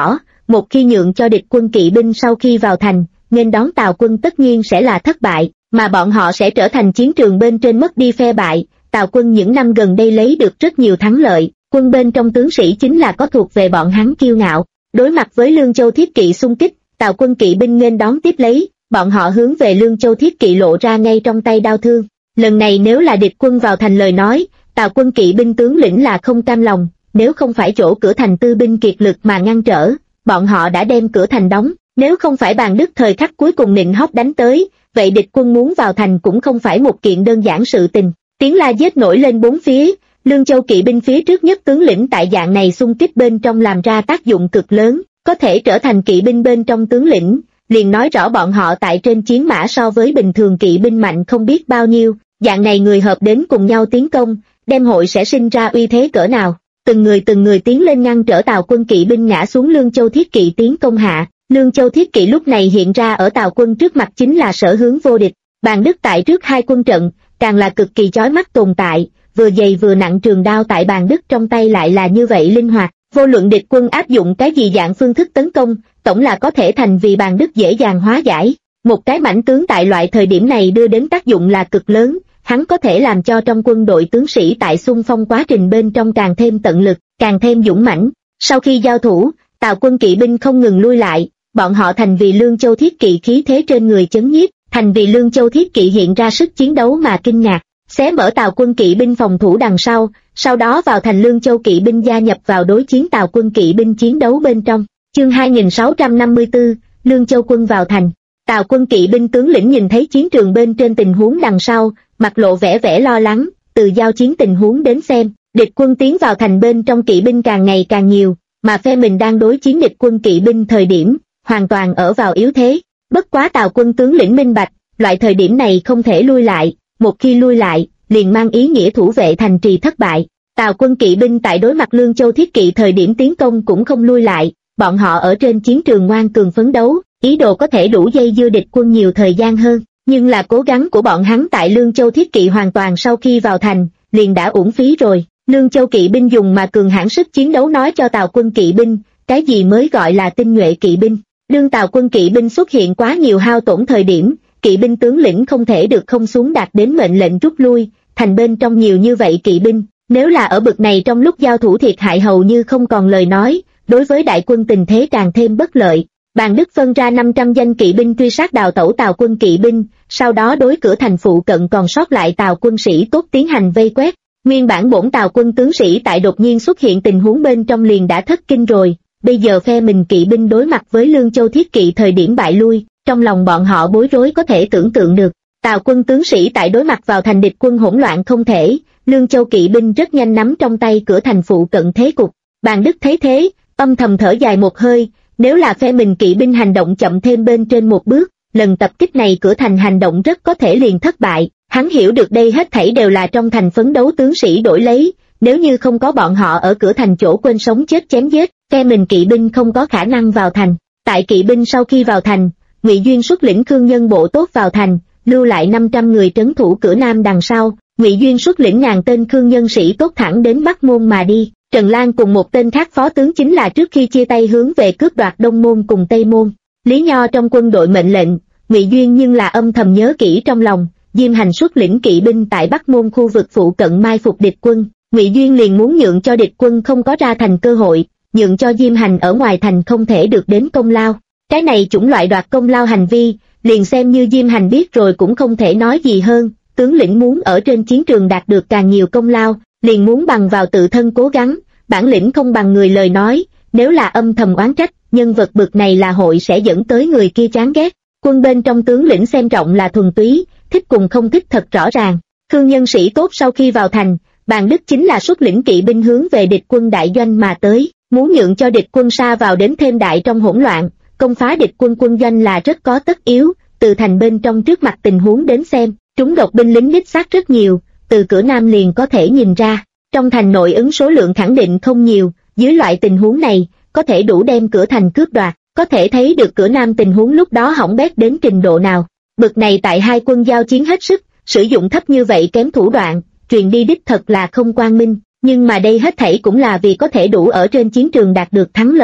một khi nhượng cho địch quân kỵ binh sau khi vào thành, nghênh đón Tào quân tất nhiên sẽ là thất bại, mà bọn họ sẽ trở thành chiến trường bên trên mất đi phe bại. Tào quân những năm gần đây lấy được rất nhiều thắng lợi, quân bên trong tướng sĩ chính là có thuộc về bọn hắn kiêu ngạo. Đối mặt với Lương Châu Thiết Kỵ xung kích, Tào quân kỵ binh nghênh đón tiếp lấy, bọn họ hướng về Lương Châu Thiết Kỵ lộ ra ngay trong tay đao thương. Lần này nếu là địch quân vào thành lời nói, Tào quân kỵ binh tướng lĩnh là không cam lòng, nếu không phải chỗ cửa thành tư binh kiệt lực mà ngăn trở, bọn họ đã đem cửa thành đóng. Nếu không phải Bàn Đức thời khắc cuối cùng nịnh hót đánh tới, vậy địch quân muốn vào thành cũng không phải một kiện đơn giản sự tình. Tiếng la giết nổi lên bốn phía, Lương Châu kỵ binh phía trước nhất tướng lĩnh tại dạng này xung kích bên trong làm ra tác dụng cực lớn, có thể trở thành kỵ binh bên trong tướng lĩnh, liền nói rõ bọn họ tại trên chiến mã so với bình thường kỵ binh mạnh không biết bao nhiêu, dạng này người hợp đến cùng nhau tiến công, đem hội sẽ sinh ra uy thế cỡ nào. Từng người tiến lên ngăn trở Tào quân kỵ binh ngã xuống Lương Châu Thiết Kỵ tiến công hạ. Lương Châu Thiết Kỵ lúc này hiện ra ở Tào quân trước mặt chính là sở hướng vô địch. Bàn Đức tại trước hai quân trận, càng là cực kỳ chói mắt tồn tại, vừa dày vừa nặng trường đao tại Bàn Đức trong tay lại là như vậy linh hoạt. Vô luận địch quân áp dụng cái gì dạng phương thức tấn công, tổng là có thể thành vì Bàn Đức dễ dàng hóa giải. Một cái mãnh tướng tại loại thời điểm này đưa đến tác dụng là cực lớn, hắn có thể làm cho trong quân đội tướng sĩ tại xung phong quá trình bên trong càng thêm tận lực, càng thêm dũng mãnh. Sau khi giao thủ, Tào quân kỵ binh không ngừng lui lại, bọn họ thành vì Lương Châu Thiết Kỵ khí thế trên người chấn nhiếp, thành vì Lương Châu Thiết Kỵ hiện ra sức chiến đấu mà kinh ngạc, xé mở Tào quân kỵ binh phòng thủ đằng sau đó vào thành Lương Châu kỵ binh gia nhập vào đối chiến Tào quân kỵ binh chiến đấu bên trong. Chương 2654, Lương Châu quân vào thành. Tào quân kỵ binh tướng lĩnh nhìn thấy chiến trường bên trên tình huống đằng sau, mặt lộ vẻ lo lắng, từ giao chiến tình huống đến xem, địch quân tiến vào thành bên trong kỵ binh càng ngày càng nhiều, mà phe mình đang đối chiến địch quân kỵ binh thời điểm, hoàn toàn ở vào yếu thế. Bất quá Tào quân tướng lĩnh minh bạch, loại thời điểm này không thể lui lại, một khi lui lại, liền mang ý nghĩa thủ vệ thành trì thất bại. Tào quân kỵ binh tại đối mặt Lương Châu Thiết Kỵ thời điểm tiến công cũng không lui lại, bọn họ ở trên chiến trường ngoan cường phấn đấu, ý đồ có thể đủ dây dưa địch quân nhiều thời gian hơn, nhưng là cố gắng của bọn hắn tại Lương Châu Thiết Kỵ hoàn toàn sau khi vào thành, liền đã uổng phí rồi. Lương Châu kỵ binh dùng mà cường hãn sức chiến đấu nói cho Tào quân kỵ binh, cái gì mới gọi là tinh nhuệ kỵ binh. Đương Tào quân kỵ binh xuất hiện quá nhiều hao tổn thời điểm, kỵ binh tướng lĩnh không thể được không xuống đạt đến mệnh lệnh rút lui, thành bên trong nhiều như vậy kỵ binh, nếu là ở bực này trong lúc giao thủ thiệt hại hầu như không còn lời nói, đối với đại quân tình thế càng thêm bất lợi. Bàn Đức phân ra 500 danh kỵ binh truy sát đào tẩu Tào quân kỵ binh, sau đó đối cửa thành phụ cận còn sót lại Tào quân sĩ tốt tiến hành vây quét. Nguyên bản bổn Tào quân tướng sĩ tại đột nhiên xuất hiện tình huống bên trong liền đã thất kinh rồi, bây giờ phe mình kỵ binh đối mặt với Lương Châu Thiết Kỵ thời điểm bại lui, trong lòng bọn họ bối rối có thể tưởng tượng được. Tào quân tướng sĩ tại đối mặt vào thành địch quân hỗn loạn không thể, Lương Châu kỵ binh rất nhanh nắm trong tay cửa thành phụ cận thế cục. Bàn Đức thấy thế, âm thầm thở dài một hơi, nếu là phe mình kỵ binh hành động chậm thêm bên trên một bước, lần tập kích này cửa thành hành động rất có thể liền thất bại. Hắn hiểu được đây hết thảy đều là trong thành phấn đấu tướng sĩ đổi lấy, nếu như không có bọn họ ở cửa thành chỗ quên sống chết chém giết, phe mình kỵ binh không có khả năng vào thành. Tại kỵ binh sau khi vào thành, Ngụy Duyên xuất lĩnh Khương Nhân bộ tốt vào thành, lưu lại 500 người trấn thủ cửa nam đằng sau. Ngụy Duyên xuất lĩnh ngàn tên Khương Nhân sĩ tốt thẳng đến Bắc Môn mà đi. Trần Lan cùng một tên khác phó tướng chính là trước khi chia tay hướng về cướp đoạt Đông Môn cùng Tây Môn. Lý Nho trong quân đội mệnh lệnh, Ngụy Duyên nhưng là âm thầm nhớ kỹ trong lòng. Diêm Hành xuất lĩnh kỵ binh tại Bắc Môn khu vực phụ cận mai phục địch quân, Ngụy Duyên liền muốn nhượng cho địch quân không có ra thành cơ hội, nhượng cho Diêm Hành ở ngoài thành không thể được đến công lao. Cái này chủng loại đoạt công lao hành vi, liền xem như Diêm Hành biết rồi cũng không thể nói gì hơn. Tướng lĩnh muốn ở trên chiến trường đạt được càng nhiều công lao, liền muốn bằng vào tự thân cố gắng, bản lĩnh không bằng người lời nói, nếu là âm thầm oán trách, nhân vật bực này là hội sẽ dẫn tới người kia chán ghét. Quân bên trong tướng lĩnh xem trọng là thuần túy, thích cùng không thích thật rõ ràng. Khương Nhân sĩ tốt sau khi vào thành, Bàn Đức chính là xuất lĩnh kỵ binh hướng về địch quân đại doanh mà tới, muốn nhượng cho địch quân sa vào đến thêm đại trong hỗn loạn, công phá địch quân quân doanh là rất có tất yếu. Từ thành bên trong trước mặt tình huống đến xem, trúng độc binh lính đích xác rất nhiều, từ cửa nam liền có thể nhìn ra, trong thành nội ứng số lượng khẳng định không nhiều, dưới loại tình huống này, có thể đủ đem cửa thành cướp đoạt, có thể thấy được cửa nam tình huống lúc đó hỏng bét đến trình độ nào. Bực này tại hai quân giao chiến hết sức, sử dụng thấp như vậy kém thủ đoạn, truyền đi đích thật là không quang minh, nhưng mà đây hết thảy cũng là vì có thể đủ ở trên chiến trường đạt được thắng lợi.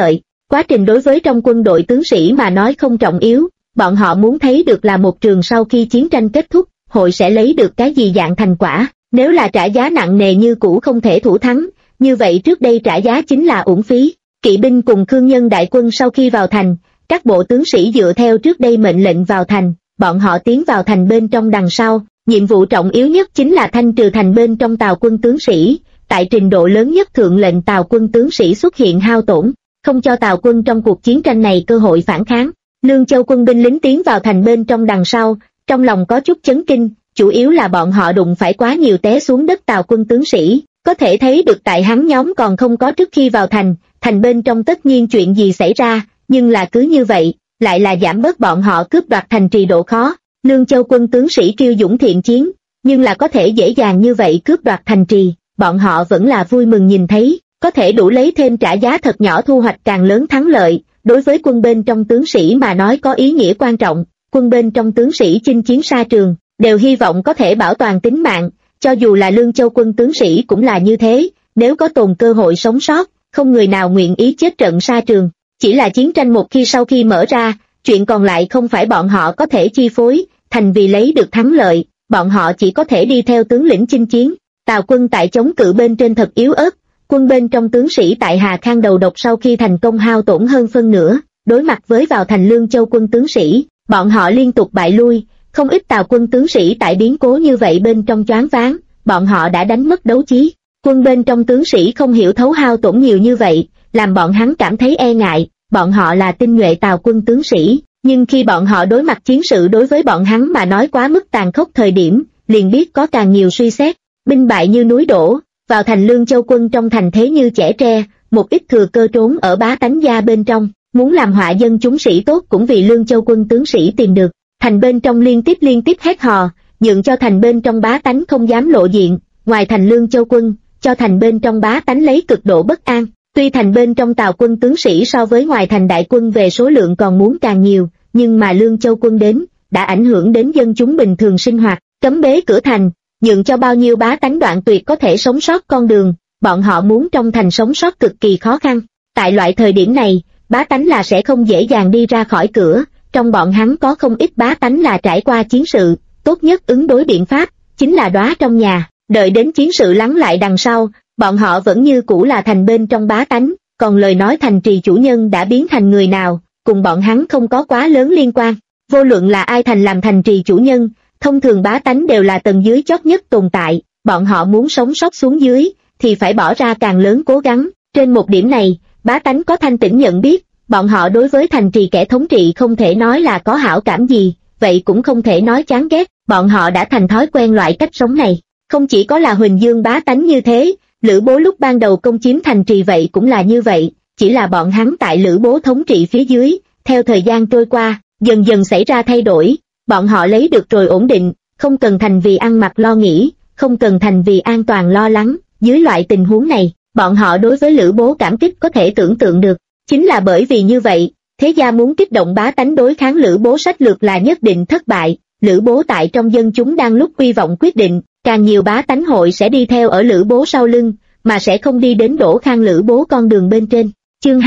Quá trình đối với trong quân đội tướng sĩ mà nói không trọng yếu, bọn họ muốn thấy được là một trường sau khi chiến tranh kết thúc, hội sẽ lấy được cái gì dạng thành quả. Nếu là trả giá nặng nề như cũ không thể thủ thắng, như vậy trước đây trả giá chính là uổng phí. Kỵ binh cùng Khương Nhân đại quân sau khi vào thành, các bộ tướng sĩ dựa theo trước đây mệnh lệnh vào thành, bọn họ tiến vào thành bên trong đằng sau. Nhiệm vụ trọng yếu nhất chính là thanh trừ thành bên trong Tào quân tướng sĩ, tại trình độ lớn nhất thượng lệnh Tào quân tướng sĩ xuất hiện hao tổn, không cho Tào quân trong cuộc chiến tranh này cơ hội phản kháng. Lương Châu quân binh lính tiến vào thành bên trong đằng sau, trong lòng có chút chấn kinh, chủ yếu là bọn họ đụng phải quá nhiều té xuống đất Tào quân tướng sĩ, có thể thấy được tại hắn nhóm còn không có trước khi vào thành bên trong tất nhiên chuyện gì xảy ra, nhưng là cứ như vậy, lại là giảm bớt bọn họ cướp đoạt thành trì độ khó. Lương Châu quân tướng sĩ kiêu dũng thiện chiến, nhưng là có thể dễ dàng như vậy cướp đoạt thành trì, bọn họ vẫn là vui mừng nhìn thấy, có thể đủ lấy thêm trả giá thật nhỏ thu hoạch càng lớn thắng lợi, đối với quân bên trong tướng sĩ mà nói có ý nghĩa quan trọng. Quân bên trong tướng sĩ chinh chiến xa trường, đều hy vọng có thể bảo toàn tính mạng, cho dù là Lương Châu quân tướng sĩ cũng là như thế, nếu có tồn cơ hội sống sót, không người nào nguyện ý chết trận xa trường. Chỉ là chiến tranh một khi sau khi mở ra, chuyện còn lại không phải bọn họ có thể chi phối, thành vì lấy được thắng lợi, bọn họ chỉ có thể đi theo tướng lĩnh chinh chiến. Tào quân tại chống cự bên trên thật yếu ớt, quân bên trong tướng sĩ tại Hà Khang đầu độc sau khi thành công hao tổn hơn phân nửa, đối mặt với vào thành Lương Châu quân tướng sĩ, bọn họ liên tục bại lui, không ít Tào quân tướng sĩ tại biến cố như vậy bên trong choáng váng, bọn họ đã đánh mất đấu trí. Quân bên trong tướng sĩ không hiểu thấu hao tổn nhiều như vậy, làm bọn hắn cảm thấy e ngại, bọn họ là tinh nhuệ Tào quân tướng sĩ, nhưng khi bọn họ đối mặt chiến sự đối với bọn hắn mà nói quá mức tàn khốc thời điểm, liền biết có càng nhiều suy xét. Binh bại như núi đổ, vào thành Lương Châu quân trong thành thế như chẻ tre, một ít thừa cơ trốn ở bá tánh gia bên trong, muốn làm họa dân chúng sĩ tốt cũng vì Lương Châu quân tướng sĩ tìm được. Thành bên trong liên tiếp hét hò, nhượng cho thành bên trong bá tánh không dám lộ diện, ngoài thành Lương Châu quân, cho thành bên trong bá tánh lấy cực độ bất an. Tuy thành bên trong Tào quân tướng sĩ so với ngoài thành đại quân về số lượng còn muốn càng nhiều, nhưng mà Lương Châu quân đến, đã ảnh hưởng đến dân chúng bình thường sinh hoạt, cấm bế cửa thành, nhượng cho bao nhiêu bá tánh đoạn tuyệt có thể sống sót con đường, bọn họ muốn trong thành sống sót cực kỳ khó khăn. Tại loại thời điểm này, bá tánh là sẽ không dễ dàng đi ra khỏi cửa, trong bọn hắn có không ít bá tánh là trải qua chiến sự, tốt nhất ứng đối biện pháp, chính là đóa trong nhà, đợi đến chiến sự lắng lại đằng sau, bọn họ vẫn như cũ là thành bên trong bá tánh, còn lời nói thành trì chủ nhân đã biến thành người nào, cùng bọn hắn không có quá lớn liên quan. Vô luận là ai thành làm thành trì chủ nhân, thông thường bá tánh đều là tầng dưới chót nhất tồn tại, bọn họ muốn sống sót xuống dưới, thì phải bỏ ra càng lớn cố gắng. Trên một điểm này, bá tánh có thanh tĩnh nhận biết, bọn họ đối với thành trì kẻ thống trị không thể nói là có hảo cảm gì, vậy cũng không thể nói chán ghét, bọn họ đã thành thói quen loại cách sống này. Không chỉ có là Huỳnh Dương bá tánh như thế, Lữ Bố lúc ban đầu công chiếm thành trì vậy cũng là như vậy, chỉ là bọn hắn tại Lữ Bố thống trị phía dưới, theo thời gian trôi qua, dần dần xảy ra thay đổi, bọn họ lấy được rồi ổn định, không cần thành vì ăn mặc lo nghĩ, không cần thành vì an toàn lo lắng. Dưới loại tình huống này, bọn họ đối với Lữ Bố cảm kích có thể tưởng tượng được. Chính là bởi vì như vậy, thế gia muốn kích động bá tánh đối kháng Lữ Bố sách lược là nhất định thất bại. Lữ Bố tại trong dân chúng đang lúc uy vọng quyết định, càng nhiều bá tánh hội sẽ đi theo ở Lữ Bố sau lưng, mà sẽ không đi đến đổ khang Lữ Bố con đường bên trên. Chương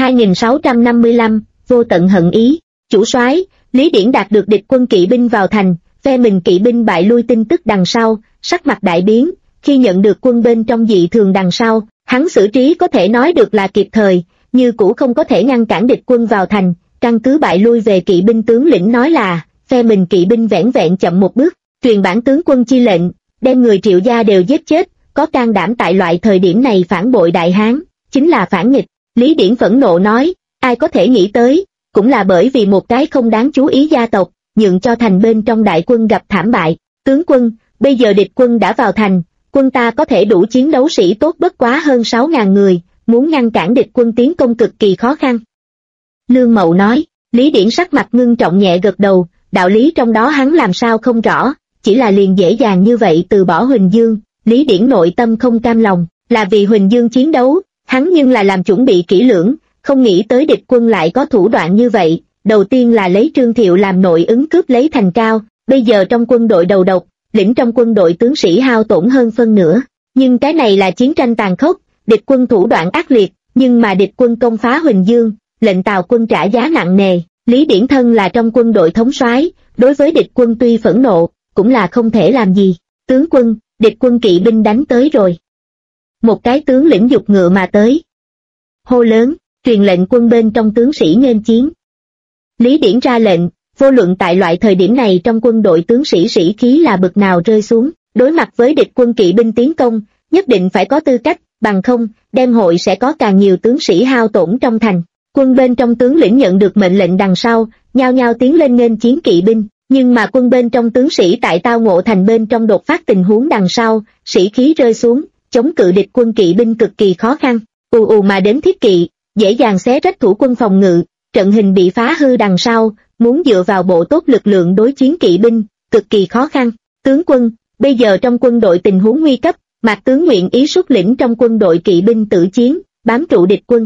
2655, vô tận hận ý. Chủ soái, Lý Điển đạt được địch quân kỵ binh vào thành, phe mình kỵ binh bại lui tin tức đằng sau, sắc mặt đại biến, khi nhận được quân bên trong dị thường đằng sau, hắn xử trí có thể nói được là kịp thời, như cũ không có thể ngăn cản địch quân vào thành, căn cứ bại lui về kỵ binh tướng lĩnh nói là, phe mình kỵ binh vẻn vẹn chậm một bước, truyền bản tướng quân chi lệnh, đem người Triệu gia đều giết chết, có can đảm tại loại thời điểm này phản bội Đại Hán, chính là phản nghịch. Lý Điển phẫn nộ nói, ai có thể nghĩ tới, cũng là bởi vì một cái không đáng chú ý gia tộc, nhượng cho thành bên trong đại quân gặp thảm bại. Tướng quân, bây giờ địch quân đã vào thành, quân ta có thể đủ chiến đấu sĩ tốt bất quá hơn 6.000 người, muốn ngăn cản địch quân tiến công cực kỳ khó khăn. Lương Mậu nói, Lý Điển sắc mặt ngưng trọng nhẹ gật đầu, đạo lý trong đó hắn làm sao không rõ, chỉ là liền dễ dàng như vậy từ bỏ Huỳnh Dương. Lý Điển nội tâm không cam lòng, là vì Huỳnh Dương chiến đấu, hắn nhưng là làm chuẩn bị kỹ lưỡng, không nghĩ tới địch quân lại có thủ đoạn như vậy. Đầu tiên là lấy Trương Thiệu làm nội ứng cướp lấy thành cao, bây giờ trong quân đội đầu độc, lĩnh trong quân đội tướng sĩ hao tổn hơn phân nửa. Nhưng cái này là chiến tranh tàn khốc, địch quân thủ đoạn ác liệt, nhưng mà địch quân công phá Huỳnh Dương, lệnh Tào quân trả giá nặng nề. Lý Điển thân là trong quân đội thống soái, đối với địch quân tuy phẫn nộ, cũng là không thể làm gì. Tướng quân, địch quân kỵ binh đánh tới rồi. Một cái tướng lĩnh giục ngựa mà tới. Hô lớn, truyền lệnh quân bên trong tướng sĩ nghênh chiến. Lý Điển ra lệnh, vô luận tại loại thời điểm này trong quân đội tướng sĩ sĩ khí là bực nào rơi xuống, đối mặt với địch quân kỵ binh tiến công, nhất định phải có tư cách, bằng không, đem hội sẽ có càng nhiều tướng sĩ hao tổn trong thành. Quân bên trong tướng lĩnh nhận được mệnh lệnh đằng sau, nhao nhao tiến lên nghênh chiến kỵ binh, nhưng mà quân bên trong tướng sĩ tại tao ngộ thành bên trong đột phát tình huống đằng sau, sĩ khí rơi xuống, chống cự địch quân kỵ binh cực kỳ khó khăn. Ù ù mà đến thiết kỵ, dễ dàng xé rách thủ quân phòng ngự, trận hình bị phá hư đằng sau, muốn dựa vào bộ tốt lực lượng đối chiến kỵ binh, cực kỳ khó khăn. Tướng quân, bây giờ trong quân đội tình huống nguy cấp, Mạc tướng nguyện ý xuất lĩnh trong quân đội kỵ binh tử chiến, bám trụ địch quân.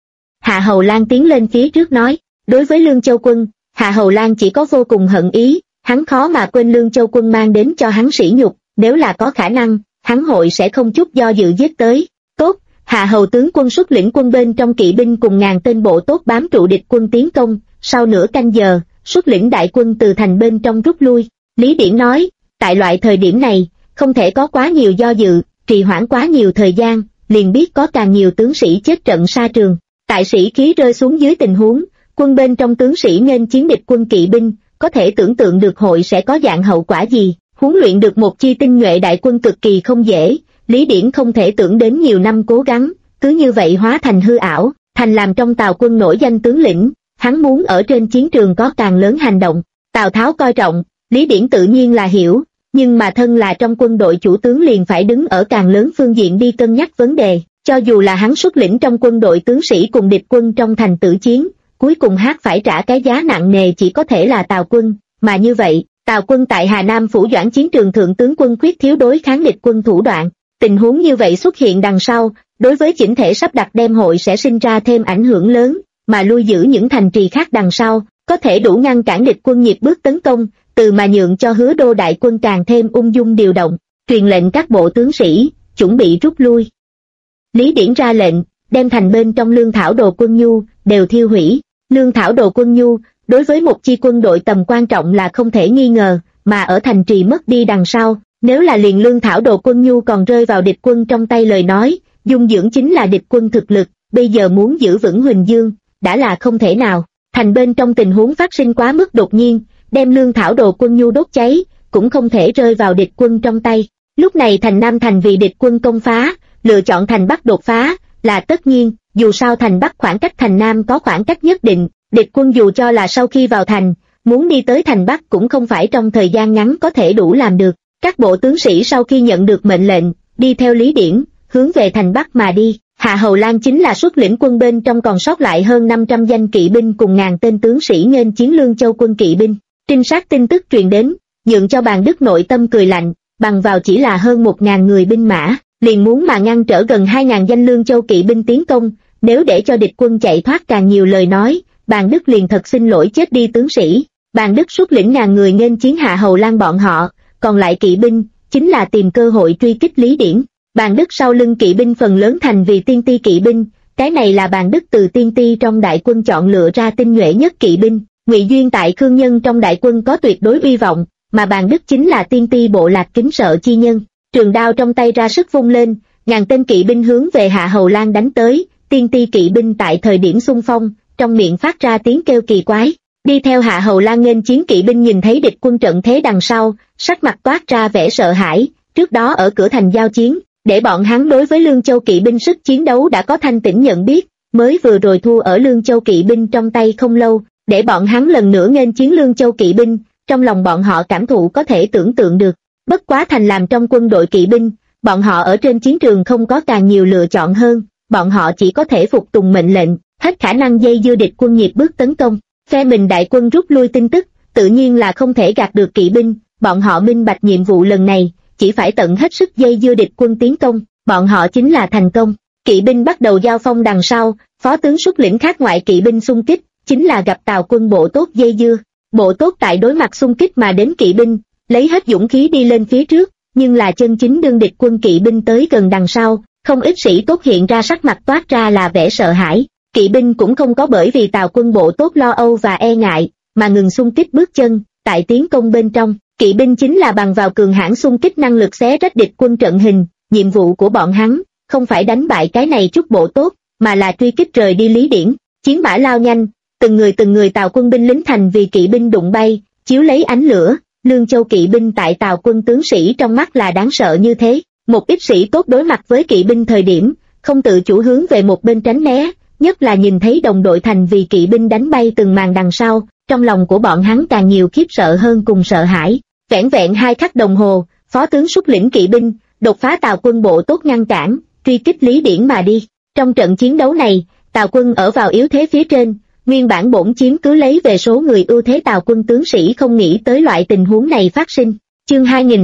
Hạ Hầu Lan tiến lên phía trước nói, đối với Lương Châu quân, Hạ Hầu Lan chỉ có vô cùng hận ý, hắn khó mà quên Lương Châu quân mang đến cho hắn sỉ nhục, nếu là có khả năng, hắn hội sẽ không chút do dự giết tới. Tốt, Hạ Hầu tướng quân xuất lĩnh quân bên trong kỵ binh cùng ngàn tên bộ tốt bám trụ địch quân tiến công, sau nửa canh giờ, xuất lĩnh đại quân từ thành bên trong rút lui. Lý Điển nói, tại loại thời điểm này, không thể có quá nhiều do dự, trì hoãn quá nhiều thời gian, liền biết có càng nhiều tướng sĩ chết trận sa trường. Tại sĩ khí rơi xuống dưới tình huống, quân bên trong tướng sĩ nghênh chiến địch quân kỵ binh, có thể tưởng tượng được hội sẽ có dạng hậu quả gì. Huấn luyện được một chi tinh nhuệ đại quân cực kỳ không dễ, Lý Điển không thể tưởng đến nhiều năm cố gắng, cứ như vậy hóa thành hư ảo, thành làm trong Tào quân nổi danh tướng lĩnh, hắn muốn ở trên chiến trường có càng lớn hành động. Tào Tháo coi trọng, Lý Điển tự nhiên là hiểu, nhưng mà thân là trong quân đội chủ tướng liền phải đứng ở càng lớn phương diện đi cân nhắc vấn đề, cho dù là hắn xuất lĩnh trong quân đội tướng sĩ cùng địch quân trong thành tử chiến, cuối cùng hát phải trả cái giá nặng nề chỉ có thể là Tào quân, mà như vậy, Tào quân tại Hà Nam phủ Doãn chiến trường thượng tướng quân khuyết thiếu đối kháng địch quân thủ đoạn. Tình huống như vậy xuất hiện đằng sau, đối với chỉnh thể sắp đặt đem hội sẽ sinh ra thêm ảnh hưởng lớn, mà lui giữ những thành trì khác đằng sau, có thể đủ ngăn cản địch quân nhịp bước tấn công, từ mà nhượng cho Hứa Đô đại quân càng thêm ung dung điều động, truyền lệnh các bộ tướng sĩ, chuẩn bị rút lui. Lý Điển ra lệnh, đem thành bên trong lương thảo đồ quân nhu, đều thiêu hủy. Lương thảo đồ quân nhu, đối với một chi quân đội tầm quan trọng là không thể nghi ngờ, mà ở thành trì mất đi đằng sau, nếu là liền lương thảo đồ quân nhu còn rơi vào địch quân trong tay lời nói, dung dưỡng chính là địch quân thực lực, bây giờ muốn giữ vững Huỳnh Dương, đã là không thể nào. Thành bên trong tình huống phát sinh quá mức đột nhiên, đem lương thảo đồ quân nhu đốt cháy, cũng không thể rơi vào địch quân trong tay. Lúc này thành Nam thành vì địch quân công phá, lựa chọn thành Bắc đột phá, là tất nhiên, dù sao thành Bắc khoảng cách thành Nam có khoảng cách nhất định, địch quân dù cho là sau khi vào thành, muốn đi tới thành Bắc cũng không phải trong thời gian ngắn có thể đủ làm được. Các bộ tướng sĩ sau khi nhận được mệnh lệnh, đi theo Lý Điển, hướng về thành Bắc mà đi. Hạ Hầu Lan chính là xuất lĩnh quân bên trong còn sót lại hơn 500 danh kỵ binh cùng ngàn tên tướng sĩ nghênh chiến Lương Châu quân kỵ binh. Trinh sát tin tức truyền đến, nhượng cho Bàn Đức nội tâm cười lạnh, bằng vào chỉ là hơn 1000 người binh mã, liền muốn mà ngăn trở gần 2000 danh Lương Châu kỵ binh tiến công, nếu để cho địch quân chạy thoát càng nhiều lời nói, Bàn Đức liền thật xin lỗi chết đi tướng sĩ. Bàn Đức xuất lĩnh ngàn người nghênh chiến Hạ Hầu Lan bọn họ, còn lại kỵ binh, chính là tìm cơ hội truy kích Lý Điển. Bàn Đức sau lưng kỵ binh phần lớn thành vì tiên ti kỵ binh, cái này là Bàn Đức từ tiên ti trong đại quân chọn lựa ra tinh nhuệ nhất kỵ binh. Ngụy Duyên tại Khương Nhân trong đại quân có tuyệt đối uy vọng, mà Bàn Đức chính là tiên ti bộ lạc kính sợ chi nhân. Trường đao trong tay ra sức vung lên, ngàn tên kỵ binh hướng về Hạ Hầu Lan đánh tới. Tiên ti kỵ binh tại thời điểm xung phong, trong miệng phát ra tiếng kêu kỳ quái. Đi theo Hạ Hầu Lan nghênh chiến kỵ binh nhìn thấy địch quân trận thế đằng sau, sắc mặt toát ra vẻ sợ hãi. Trước đó ở cửa thành giao chiến, để bọn hắn đối với Lương Châu kỵ binh sức chiến đấu đã có thanh tỉnh nhận biết, mới vừa rồi thua ở Lương Châu kỵ binh trong tay không lâu, để bọn hắn lần nữa nghênh chiến Lương Châu kỵ binh, trong lòng bọn họ cảm thụ có thể tưởng tượng được. Bất quá thành làm trong quân đội kỵ binh, bọn họ ở trên chiến trường không có càng nhiều lựa chọn hơn, bọn họ chỉ có thể phục tùng mệnh lệnh, hết khả năng dây dưa địch quân nhịp bước tấn công. Phe mình đại quân rút lui tin tức, tự nhiên là không thể gạt được kỵ binh, bọn họ minh bạch nhiệm vụ lần này, chỉ phải tận hết sức dây dưa địch quân tiến công, bọn họ chính là thành công. Kỵ binh bắt đầu giao phong đằng sau, phó tướng xuất lĩnh khác ngoại kỵ binh xung kích, chính là gặp Tào quân bộ tốt dây dưa. Bộ tốt tại đối mặt xung kích mà đến kỵ binh, lấy hết dũng khí đi lên phía trước, nhưng là chân chính đương địch quân kỵ binh tới gần đằng sau, không ít sĩ tốt hiện ra sắc mặt toát ra là vẻ sợ hãi. Kỵ binh cũng không có bởi vì Tào quân bộ tốt lo âu và e ngại, mà ngừng xung kích bước chân, tại tiến công bên trong. Kỵ binh chính là bằng vào cường hãn xung kích năng lực xé rách địch quân trận hình, nhiệm vụ của bọn hắn, không phải đánh bại cái này chút bộ tốt, mà là truy kích rời đi Lý Điển. Chiến mã lao nhanh, từng người Tào quân binh lính thành vì kỵ binh đụng bay, chiếu lấy ánh lửa. Lương Châu kỵ binh tại Tào quân tướng sĩ trong mắt là đáng sợ như thế. Một ít sĩ tốt đối mặt với kỵ binh thời điểm, không tự chủ hướng về một bên tránh né, nhất là nhìn thấy đồng đội thành vì kỵ binh đánh bay từng màn đằng sau, trong lòng của bọn hắn càng nhiều khiếp sợ hơn cùng sợ hãi. Vẻn vẹn 2 khắc đồng hồ, phó tướng xuất lĩnh kỵ binh, đột phá Tào quân bộ tốt ngăn cản, truy kích Lý Điển mà đi. Trong trận chiến đấu này, Tào quân ở vào yếu thế phía trên, nguyên bản bổn chiếm cứ lấy về số người ưu thế Tào quân tướng sĩ không nghĩ tới loại tình huống này phát sinh. Chương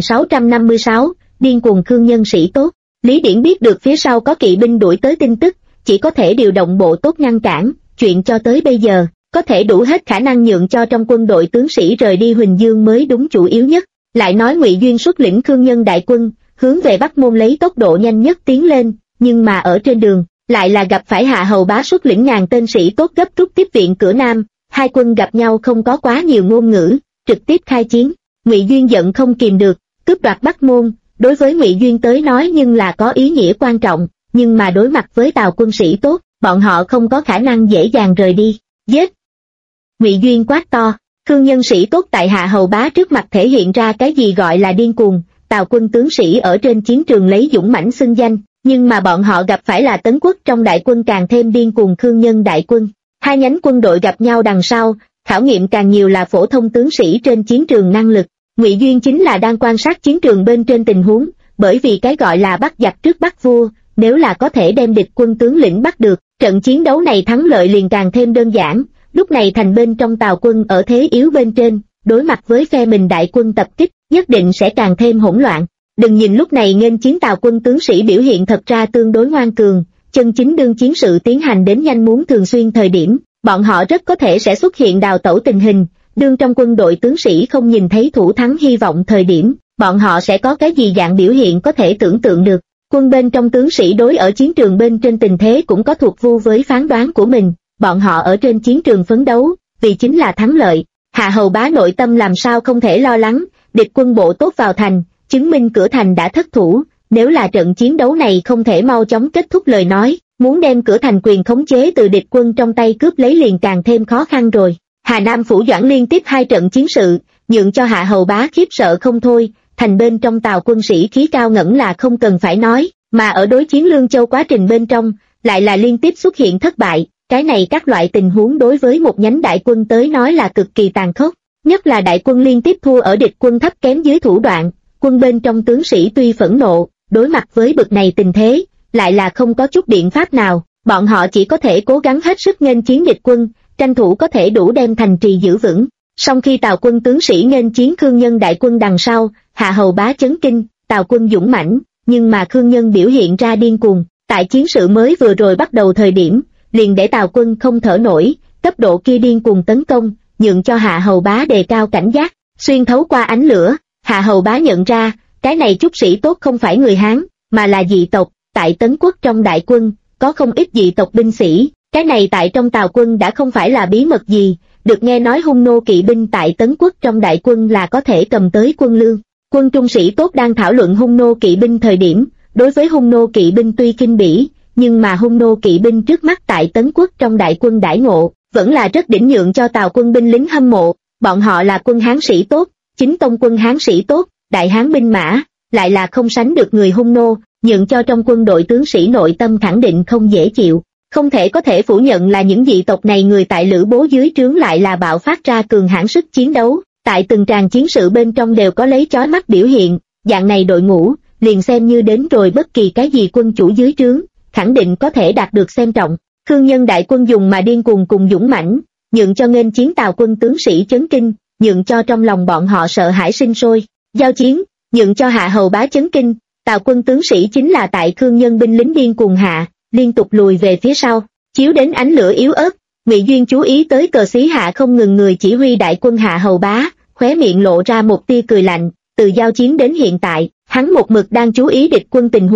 2656, điên cuồng khương nhân sĩ tốt. Lý Điển biết được phía sau có kỵ binh đuổi tới tin tức, chỉ có thể điều động bộ tốt ngăn cản, chuyện cho tới bây giờ, có thể đủ hết khả năng nhượng cho trong quân đội tướng sĩ rời đi Huỳnh Dương mới đúng chủ yếu nhất. Lại nói Ngụy Duyên xuất lĩnh khương nhân đại quân, hướng về Bắc Môn lấy tốc độ nhanh nhất tiến lên, nhưng mà ở trên đường, lại là gặp phải Hạ Hầu Bá xuất lĩnh ngàn tên sĩ tốt gấp rút tiếp viện cửa Nam. Hai quân gặp nhau không có quá nhiều ngôn ngữ, trực tiếp khai chiến. Ngụy Duyên giận không kìm được, cướp đoạt Bắc Môn, đối với Ngụy Duyên tới nói nhưng là có ý nghĩa quan trọng, nhưng mà đối mặt với Tào quân sĩ tốt, bọn họ không có khả năng dễ dàng rời đi. Giết! Ngụy Duyên quát to. Khương nhân sĩ tốt tại Hạ Hầu Bá trước mặt thể hiện ra cái gì gọi là điên cuồng. Tào quân tướng sĩ ở trên chiến trường lấy dũng mãnh xưng danh, nhưng mà bọn họ gặp phải là Tấn Quốc trong đại quân càng thêm điên cuồng khương nhân đại quân. Hai nhánh quân đội gặp nhau đằng sau, khảo nghiệm càng nhiều là phổ thông tướng sĩ trên chiến trường năng lực. Ngụy Duyên chính là đang quan sát chiến trường bên trên tình huống, bởi vì cái gọi là bắt giặc trước bắt vua, nếu là có thể đem địch quân tướng lĩnh bắt được, trận chiến đấu này thắng lợi liền càng thêm đơn giản. Lúc này thành bên trong Tào quân ở thế yếu bên trên, đối mặt với phe mình đại quân tập kích, nhất định sẽ càng thêm hỗn loạn. Đừng nhìn lúc này nghênh chiến Tào quân tướng sĩ biểu hiện thật ra tương đối ngoan cường, chân chính đương chiến sự tiến hành đến nhanh muốn thường xuyên thời điểm, bọn họ rất có thể sẽ xuất hiện đào tẩu tình hình. Đương trong quân đội tướng sĩ không nhìn thấy thủ thắng hy vọng thời điểm, bọn họ sẽ có cái gì dạng biểu hiện có thể tưởng tượng được. Quân bên trong tướng sĩ đối ở chiến trường bên trên tình thế cũng có thuộc vu với phán đoán của mình, bọn họ ở trên chiến trường phấn đấu, vì chính là thắng lợi. Hạ Hầu Bá nội tâm làm sao không thể lo lắng, địch quân bộ tốt vào thành, chứng minh cửa thành đã thất thủ, nếu là trận chiến đấu này không thể mau chóng kết thúc lời nói, muốn đem cửa thành quyền khống chế từ địch quân trong tay cướp lấy liền càng thêm khó khăn rồi. Hà Nam Phủ Doãn liên tiếp 2 trận chiến sự, nhượng cho Hạ Hầu Bá khiếp sợ không thôi, thành bên trong Tào quân sĩ khí cao ngẩn là không cần phải nói, mà ở đối chiến Lương Châu quá trình bên trong, lại là liên tiếp xuất hiện thất bại. Cái này các loại tình huống đối với một nhánh đại quân tới nói là cực kỳ tàn khốc, nhất là đại quân liên tiếp thua ở địch quân thấp kém dưới thủ đoạn, quân bên trong tướng sĩ tuy phẫn nộ, đối mặt với bực này tình thế, lại là không có chút biện pháp nào, bọn họ chỉ có thể cố gắng hết sức nghênh chiến địch quân, tranh thủ có thể đủ đem thành trì giữ vững. Song khi Tào quân tướng sĩ nghênh chiến Khương nhân đại quân đằng sau, Hạ Hầu Bá chấn kinh, Tào quân dũng mãnh, nhưng mà Khương nhân biểu hiện ra điên cuồng, tại chiến sự mới vừa rồi bắt đầu thời điểm, liền để Tào quân không thở nổi, cấp độ kia điên cuồng tấn công, nhượng cho Hạ Hầu Bá đề cao cảnh giác. Xuyên thấu qua ánh lửa, Hạ Hầu Bá nhận ra, cái này chút sĩ tốt không phải người Hán, mà là dị tộc. Tại Tấn Quốc trong đại quân, có không ít dị tộc binh sĩ, cái này tại trong Tào quân đã không phải là bí mật gì, được nghe nói hung nô kỵ binh tại Tấn Quốc trong đại quân là có thể cầm tới quân lương. Quân trung sĩ tốt đang thảo luận hung nô kỵ binh thời điểm, đối với hung nô kỵ binh tuy kinh bỉ, nhưng mà hung nô kỵ binh trước mắt tại Tấn Quốc trong đại quân đãi ngộ, vẫn là rất đỉnh nhượng cho Tào quân binh lính hâm mộ. Bọn họ là quân Hán sĩ tốt, chính tông quân Hán sĩ tốt, đại Hán binh mã, lại là không sánh được người hung nô, nhượng cho trong quân đội tướng sĩ nội tâm khẳng định không dễ chịu. Không thể có thể phủ nhận là những dị tộc này người tại Lữ Bố dưới trướng lại là bạo phát ra cường hãn sức chiến đấu, tại từng tràng chiến sự bên trong đều có lấy chói mắt biểu hiện, dạng này đội ngũ, liền xem như đến rồi bất kỳ cái gì quân chủ dưới trướng, khẳng định có thể đạt được xem trọng. Khương nhân đại quân dùng mà điên cuồng cùng dũng mãnh, nhượng cho nghênh chiến Tào quân tướng sĩ chấn kinh, nhượng cho trong lòng bọn họ sợ hãi sinh sôi. Giao chiến, nhượng cho Hạ Hầu Bá chấn kinh, Tào quân tướng sĩ chính là tại Khương nhân binh lính điên cuồng hạ, liên tục lùi về phía sau, chiếu đến ánh lửa yếu ớt. Ngụy Duyên chú ý tới cờ xí hạ không ngừng người chỉ huy đại quân Hạ Hầu Bá, khóe miệng lộ ra một tia cười lạnh. Từ giao chiến đến hiện tại, hắn một mực đang chú ý địch quân tình huống,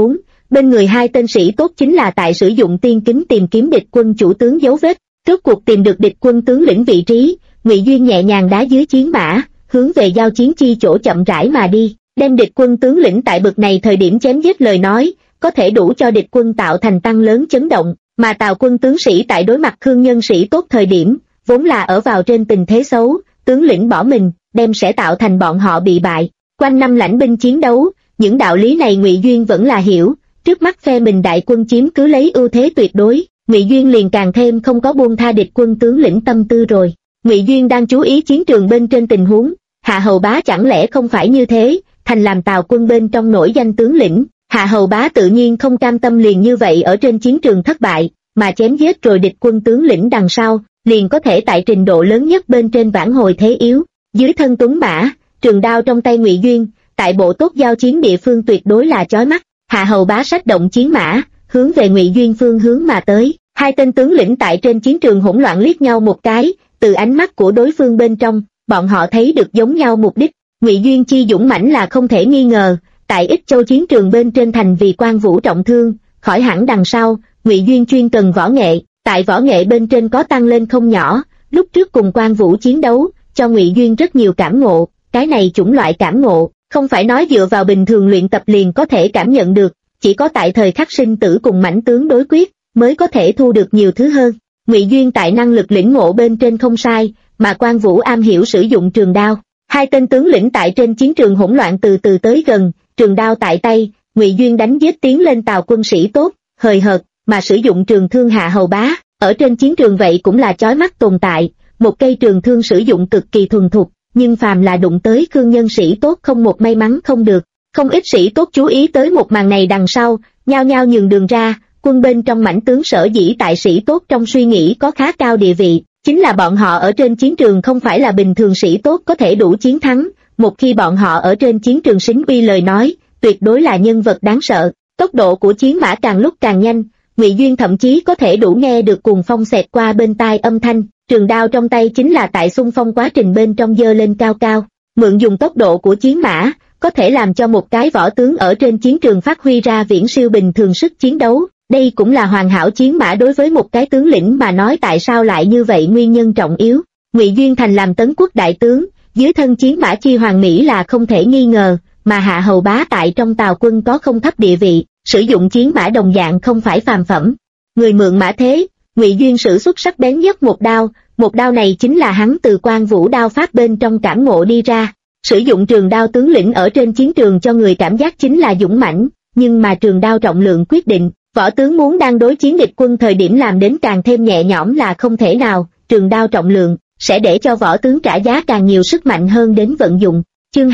bên người hai tên sĩ tốt chính là tại sử dụng tiên kính tìm kiếm địch quân chủ tướng dấu vết. Rốt cuộc tìm được địch quân tướng lĩnh vị trí, Ngụy Duyên nhẹ nhàng đá dưới chiến mã, hướng về giao chiến chi chỗ chậm rãi mà đi, đem địch quân tướng lĩnh tại bực này thời điểm chém giết lời nói, có thể đủ cho địch quân tạo thành tăng lớn chấn động, mà Tào quân tướng sĩ tại đối mặt Khương nhân sĩ tốt thời điểm, vốn là ở vào trên tình thế xấu, tướng lĩnh bỏ mình, đem sẽ tạo thành bọn họ bị bại. Quanh năm lãnh binh chiến đấu, những đạo lý này Ngụy Duyên vẫn là hiểu, trước mắt phe mình đại quân chiếm cứ lấy ưu thế tuyệt đối, Ngụy Duyên liền càng thêm không có buông tha địch quân tướng lĩnh tâm tư rồi. Ngụy Duyên đang chú ý chiến trường bên trên tình huống, Hạ Hầu Bá chẳng lẽ không phải như thế, thành làm Tào quân bên trong nổi danh tướng lĩnh, Hạ Hầu Bá tự nhiên không cam tâm liền như vậy ở trên chiến trường thất bại, mà chém giết rồi địch quân tướng lĩnh đằng sau, liền có thể tại trình độ lớn nhất bên trên vãn hồi thế yếu. Dưới thân tuấn mã, trường đao trong tay Ngụy Duyên, tại bộ tốt giao chiến địa phương tuyệt đối là chói mắt. Hạ Hầu Bá xách động chiến mã, hướng về Ngụy Duyên phương hướng mà tới. Hai tên tướng lĩnh tại trên chiến trường hỗn loạn liếc nhau một cái, từ ánh mắt của đối phương bên trong, bọn họ thấy được giống nhau mục đích. Ngụy Duyên chi dũng mãnh là không thể nghi ngờ, tại Ích Châu chiến trường bên trên thành vì Quan Vũ trọng thương, khỏi hẳn đằng sau, Ngụy Duyên chuyên cần võ nghệ, tại võ nghệ bên trên có tăng lên không nhỏ, lúc trước cùng Quan Vũ chiến đấu, cho Ngụy Duyên rất nhiều cảm ngộ, cái này chủng loại cảm ngộ, không phải nói dựa vào bình thường luyện tập liền có thể cảm nhận được, chỉ có tại thời khắc sinh tử cùng mãnh tướng đối quyết, mới có thể thu được nhiều thứ hơn. Ngụy Duyên tại năng lực lĩnh ngộ bên trên không sai, mà Quan Vũ am hiểu sử dụng trường đao. Hai tên tướng lĩnh tại trên chiến trường hỗn loạn từ từ tới gần, trường đao tại tay, Ngụy Duyên đánh giết tiến lên Tào quân sĩ tốt, hời hợt, mà sử dụng trường thương Hạ Hầu Bá, ở trên chiến trường vậy cũng là chói mắt tồn tại, một cây trường thương sử dụng cực kỳ thuần thục, nhưng phàm là đụng tới Khương nhân sĩ tốt không một may mắn không được. Không ít sĩ tốt chú ý tới một màn này đằng sau, nhao nhao nhường đường ra, quân bên trong mãnh tướng sở dĩ tại sĩ tốt trong suy nghĩ có khá cao địa vị, chính là bọn họ ở trên chiến trường không phải là bình thường sĩ tốt có thể đủ chiến thắng, một khi bọn họ ở trên chiến trường xính uy lời nói, tuyệt đối là nhân vật đáng sợ. Tốc độ của chiến mã càng lúc càng nhanh, Ngụy Duyên thậm chí có thể đủ nghe được cuồng phong xẹt qua bên tai âm thanh, trường đao trong tay chính là tại xung phong quá trình bên trong giơ lên cao cao, mượn dùng tốc độ của chiến mã, có thể làm cho một cái võ tướng ở trên chiến trường phát huy ra viễn siêu bình thường sức chiến đấu. Đây cũng là hoàn hảo chiến mã đối với một cái tướng lĩnh mà nói tại sao lại như vậy nguyên nhân trọng yếu. Ngụy Duyên thành làm Tấn Quốc đại tướng, dưới thân chiến mã chi hoàn mỹ là không thể nghi ngờ, mà Hạ Hầu Bá tại trong Tào quân có không thấp địa vị, sử dụng chiến mã đồng dạng không phải phàm phẩm. Người mượn mã thế, Ngụy Duyên sử xuất sắc bén nhất một đao này chính là hắn từ Quan Vũ đao pháp bên trong cảm ngộ đi ra. Sử dụng trường đao tướng lĩnh ở trên chiến trường cho người cảm giác chính là dũng mãnh, nhưng mà trường đao trọng lượng quyết định, võ tướng muốn đang đối chiến địch quân thời điểm làm đến càng thêm nhẹ nhõm là không thể nào, trường đao trọng lượng sẽ để cho võ tướng trả giá càng nhiều sức mạnh hơn đến vận dụng. Chương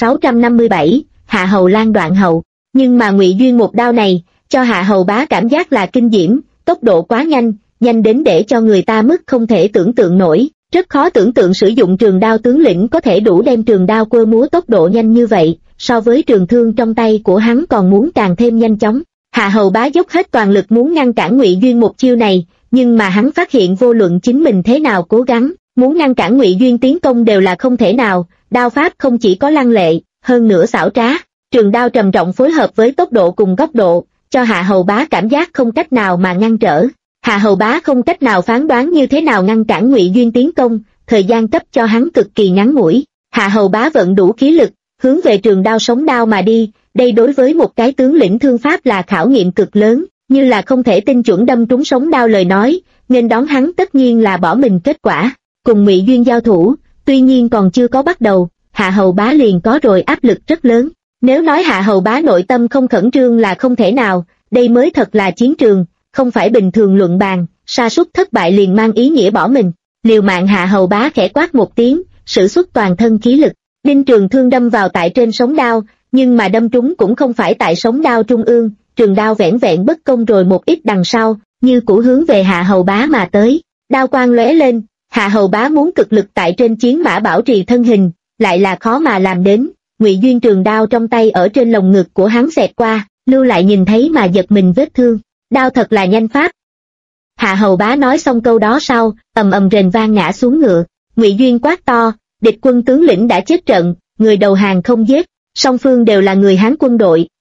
2657, Hạ Hầu Lan đoạn hậu. Nhưng mà Ngụy Duyên một đao này, cho Hạ Hầu Bá cảm giác là kinh diễm, tốc độ quá nhanh, nhanh đến để cho người ta mức không thể tưởng tượng nổi, rất khó tưởng tượng sử dụng trường đao tướng lĩnh có thể đủ đem trường đao quơ múa tốc độ nhanh như vậy, so với trường thương trong tay của hắn còn muốn càng thêm nhanh chóng. Hạ Hầu Bá dốc hết toàn lực muốn ngăn cản Ngụy Duyên một chiêu này, nhưng mà hắn phát hiện vô luận chính mình thế nào cố gắng, muốn ngăn cản Ngụy Duyên tiến công đều là không thể nào, đao pháp không chỉ có lăng lệ, hơn nữa xảo trá, trường đao trầm trọng phối hợp với tốc độ cùng góc độ, cho Hạ Hầu Bá cảm giác không cách nào mà ngăn trở. Hạ Hầu Bá không cách nào phán đoán như thế nào ngăn cản Ngụy Duyên tiến công, thời gian cấp cho hắn cực kỳ ngắn ngủi. Hạ Hầu Bá vận đủ khí lực, hướng về trường đao sống đao mà đi, đây đối với một cái tướng lĩnh thương pháp là khảo nghiệm cực lớn, như là không thể tinh chuẩn đâm trúng sống đao lời nói, nên đón hắn tất nhiên là bỏ mình kết quả. Cùng Ngụy Duyên giao thủ, tuy nhiên còn chưa có bắt đầu, Hạ Hầu Bá liền có rồi áp lực rất lớn. Nếu nói Hạ Hầu Bá nội tâm không khẩn trương là không thể nào, đây mới thật là chiến trường, không phải bình thường luận bàn, sa sút thất bại liền mang ý nghĩa bỏ mình. Liều mạng Hạ Hầu Bá khẽ quát một tiếng, sử xuất toàn thân khí lực, đinh trường thương đâm vào tại trên sống đao, nhưng mà đâm trúng cũng không phải tại sống đao trung ương, trường đao vẻn vẹn bất công rồi một ít đằng sau, như cũ hướng về Hạ Hầu Bá mà tới. Đao quang lóe lên, Hạ Hầu Bá muốn cực lực tại trên chiến mã bảo trì thân hình, lại là khó mà làm đến. Ngụy Duyên trường đao trong tay ở trên lồng ngực của hắn xẹt qua, lưu lại nhìn thấy mà giật mình vết thương. Đao thật là nhanh pháp. Hạ Hầu Bá nói xong câu đó sau, ầm ầm rền vang ngã xuống ngựa. Ngụy Duyên quát to, địch quân tướng lĩnh đã chết trận, người đầu hàng không giết. Song phương đều là người Hán quân đội,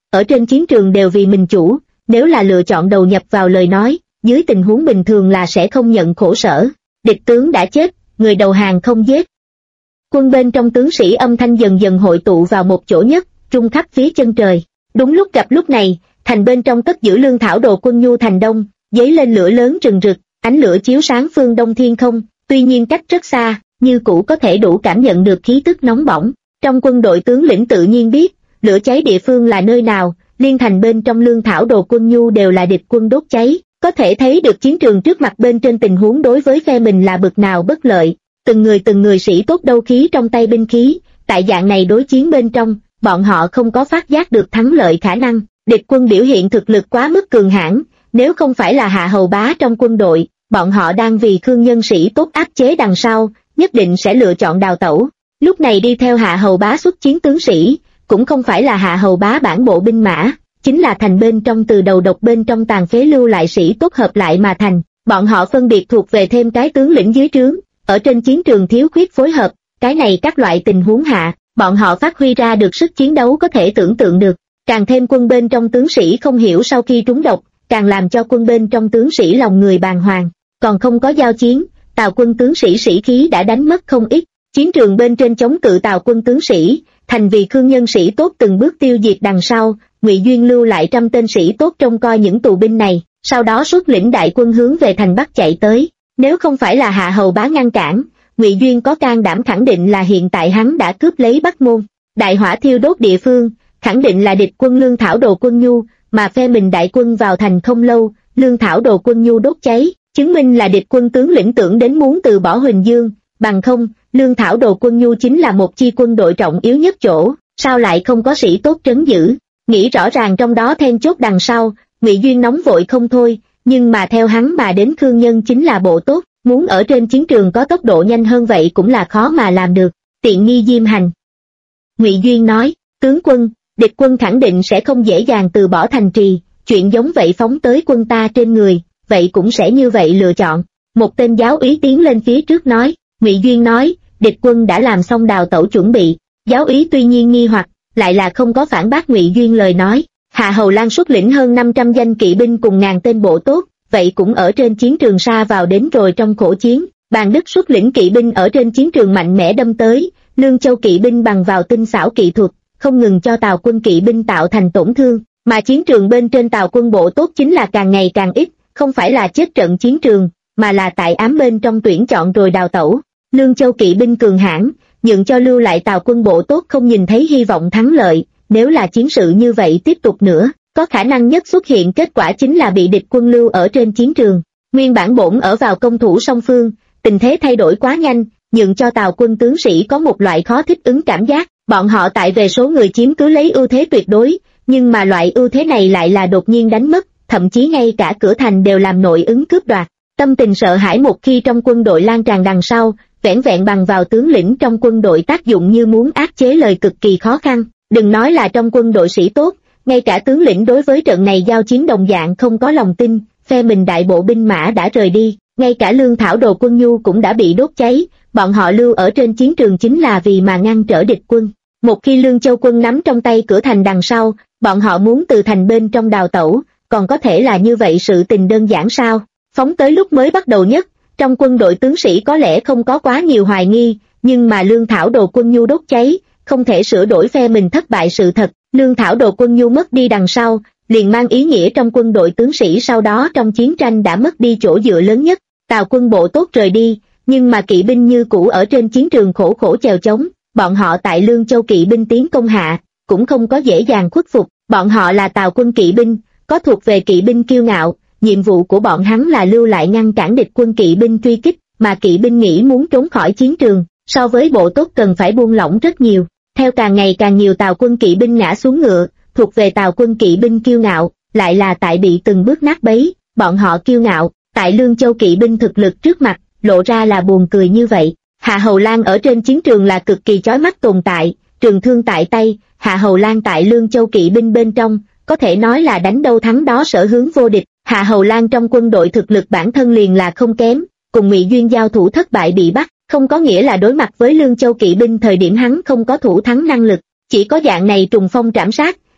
ở trên chiến trường đều vì mình chủ, nếu là lựa chọn đầu nhập vào lời nói, dưới tình huống bình thường là sẽ không nhận khổ sở. Địch tướng đã chết, người đầu hàng không giết. Quân bên trong tướng sĩ âm thanh dần dần hội tụ vào một chỗ nhất, trung khắp phía chân trời. Đúng lúc gặp lúc này, thành bên trong cất giữ lương thảo đồ quân nhu thành đông, dấy lên lửa lớn rừng rực, ánh lửa chiếu sáng phương đông thiên không, tuy nhiên cách rất xa, như cũ có thể đủ cảm nhận được khí tức nóng bỏng. Trong quân đội tướng lĩnh tự nhiên biết, lửa cháy địa phương là nơi nào, liên thành bên trong lương thảo đồ quân nhu đều là địch quân đốt cháy, có thể thấy được chiến trường trước mặt bên trên tình huống đối với phe mình là bực nào bất lợi. Từng người sĩ tốt đấu khí trong tay binh khí, tại dạng này đối chiến bên trong, bọn họ không có phát giác được thắng lợi khả năng, địch quân biểu hiện thực lực quá mức cường hãn, nếu không phải là hạ hầu bá trong quân đội, bọn họ đang vì Khương nhân sĩ tốt áp chế đằng sau, nhất định sẽ lựa chọn đào tẩu. Lúc này đi theo hạ hầu bá xuất chiến tướng sĩ, cũng không phải là hạ hầu bá bản bộ binh mã, chính là thành bên trong từ đầu độc bên trong tàn phế lưu lại sĩ tốt hợp lại mà thành, bọn họ phân biệt thuộc về thêm cái tướng lĩnh dưới trướng, ở trên chiến trường thiếu khuyết phối hợp, cái này các loại tình huống hạ, bọn họ phát huy ra được sức chiến đấu có thể tưởng tượng được, càng thêm quân bên trong tướng sĩ không hiểu sau khi trúng độc, càng làm cho quân bên trong tướng sĩ lòng người bàng hoàng, còn không có giao chiến, Tào quân tướng sĩ sĩ khí đã đánh mất không ít, chiến trường bên trên chống cự Tào quân tướng sĩ, thành vì Khương nhân sĩ tốt từng bước tiêu diệt đằng sau, Ngụy Duyên lưu lại 100 tên sĩ tốt trông coi những tù binh này, sau đó xuất lĩnh đại quân hướng về thành Bắc chạy tới. Nếu không phải là hạ hầu bá ngăn cản, Ngụy Duyên có can đảm khẳng định là hiện tại hắn đã cướp lấy Bắc Môn. Đại hỏa thiêu đốt địa phương, khẳng định là địch quân lương thảo đồ quân nhu, mà phe mình đại quân vào thành không lâu, lương thảo đồ quân nhu đốt cháy, chứng minh là địch quân tướng lĩnh tưởng đến muốn từ bỏ Huỳnh Dương, bằng không, lương thảo đồ quân nhu chính là một chi quân đội trọng yếu nhất chỗ, sao lại không có sĩ tốt trấn giữ. Nghĩ rõ ràng trong đó then chốt đằng sau, Ngụy Duyên nóng vội không thôi, nhưng mà theo hắn mà đến Khương nhân chính là bộ tốt, muốn ở trên chiến trường có tốc độ nhanh hơn vậy cũng là khó mà làm được, tiện nghi diêm hành. Ngụy Duyên nói, tướng quân, địch quân khẳng định sẽ không dễ dàng từ bỏ thành trì, chuyện giống vậy phóng tới quân ta trên người, vậy cũng sẽ như vậy lựa chọn. Một tên giáo úy tiến lên phía trước nói, Ngụy Duyên nói, địch quân đã làm xong đào tẩu chuẩn bị, giáo úy tuy nhiên nghi hoặc, lại là không có phản bác Ngụy Duyên lời nói. Hạ Hầu Lan xuất lĩnh hơn 500 danh kỵ binh cùng ngàn tên bộ tốt, vậy cũng ở trên chiến trường xa vào đến rồi trong khổ chiến. Bàn Đức xuất lĩnh kỵ binh ở trên chiến trường mạnh mẽ đâm tới, Lương Châu kỵ binh bằng vào tinh xảo kỹ thuật, không ngừng cho Tào quân kỵ binh tạo thành tổn thương, mà chiến trường bên trên Tào quân bộ tốt chính là càng ngày càng ít, không phải là chết trận chiến trường, mà là tại ám bên trong tuyển chọn rồi đào tẩu. Lương Châu kỵ binh cường hãn, nhượng cho lưu lại Tào quân bộ tốt không nhìn thấy hy vọng thắng lợi, nếu là chiến sự như vậy tiếp tục nữa, có khả năng nhất xuất hiện kết quả chính là bị địch quân lưu ở trên chiến trường. Nguyên bản bổn ở vào công thủ song phương, tình thế thay đổi quá nhanh, nhượng cho Tào quân tướng sĩ có một loại khó thích ứng cảm giác, bọn họ tại về số người chiếm cứ lấy ưu thế tuyệt đối, nhưng mà loại ưu thế này lại là đột nhiên đánh mất, thậm chí ngay cả cửa thành đều làm nội ứng cướp đoạt. Tâm tình sợ hãi một khi trong quân đội lan tràn đằng sau, vẻn vẹn bằng vào tướng lĩnh trong quân đội tác dụng như muốn áp chế lời cực kỳ khó khăn, đừng nói là trong quân đội sĩ tốt, ngay cả tướng lĩnh đối với trận này giao chiến đồng dạng không có lòng tin, phe mình đại bộ binh mã đã rời đi, ngay cả lương thảo đồ quân nhu cũng đã bị đốt cháy, bọn họ lưu ở trên chiến trường chính là vì mà ngăn trở địch quân. Một khi Lương Châu quân nắm trong tay cửa thành đằng sau, bọn họ muốn từ thành bên trong đào tẩu, còn có thể là như vậy sự tình đơn giản sao? Phóng tới lúc mới bắt đầu nhất, trong quân đội tướng sĩ có lẽ không có quá nhiều hoài nghi, nhưng mà lương thảo đồ quân nhu đốt cháy, không thể sửa đổi phe mình thất bại sự thật. Lương thảo đồ quân nhu mất đi đằng sau, liền mang ý nghĩa trong quân đội tướng sĩ sau đó trong chiến tranh đã mất đi chỗ dựa lớn nhất. Tào quân bộ tốt rời đi, nhưng mà kỵ binh như cũ ở trên chiến trường khổ khổ chèo chống, bọn họ tại Lương Châu kỵ binh tiến công hạ, cũng không có dễ dàng khuất phục, bọn họ là Tào quân kỵ binh, có thuộc về kỵ binh kiêu ngạo, nhiệm vụ của bọn hắn là lưu lại ngăn cản địch quân kỵ binh truy kích, mà kỵ binh nghĩ muốn trốn khỏi chiến trường, so với bộ tốt cần phải buông lỏng rất nhiều. Theo càng ngày càng nhiều Tào quân kỵ binh ngã xuống ngựa, thuộc về Tào quân kỵ binh kiêu ngạo, lại là tại bị từng bước nát bấy, bọn họ kiêu ngạo, tại Lương Châu kỵ binh thực lực trước mặt, lộ ra là buồn cười như vậy. Hạ Hầu Lan ở trên chiến trường là cực kỳ chói mắt tồn tại, trường thương tại tay, Hạ Hầu Lan tại Lương Châu kỵ binh bên trong, có thể nói là đánh đâu thắng đó sở hướng vô địch. Hạ Hầu Lan trong quân đội thực lực bản thân liền là không kém, cùng Ngụy Duyên giao thủ thất bại bị bắt, không có nghĩa là đối mặt với Lương Châu kỵ binh thời điểm hắn không có thủ thắng năng lực, chỉ có dạng này trùng phong trảm sát,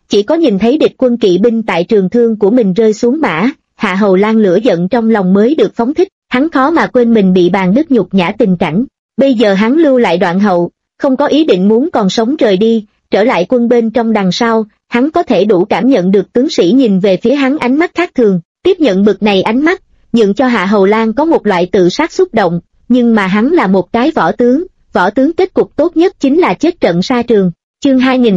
chỉ có nhìn thấy địch quân kỵ binh tại trường thương của mình rơi xuống mã, Hạ Hầu Lan lửa giận trong lòng mới được phóng thích, hắn khó mà quên mình bị Bàn Đức nhục nhã tình cảnh, bây giờ hắn lưu lại đoạn hậu, không có ý định muốn còn sống rời đi, trở lại quân bên trong đằng sau, hắn có thể đủ cảm nhận được tướng sĩ nhìn về phía hắn ánh mắt khác thường, tiếp nhận bực này ánh mắt, nhượng cho Hạ Hầu Lan có một loại tự sát xúc động, nhưng mà hắn là một cái võ tướng kết cục tốt nhất chính là chết trận sa trường. Chương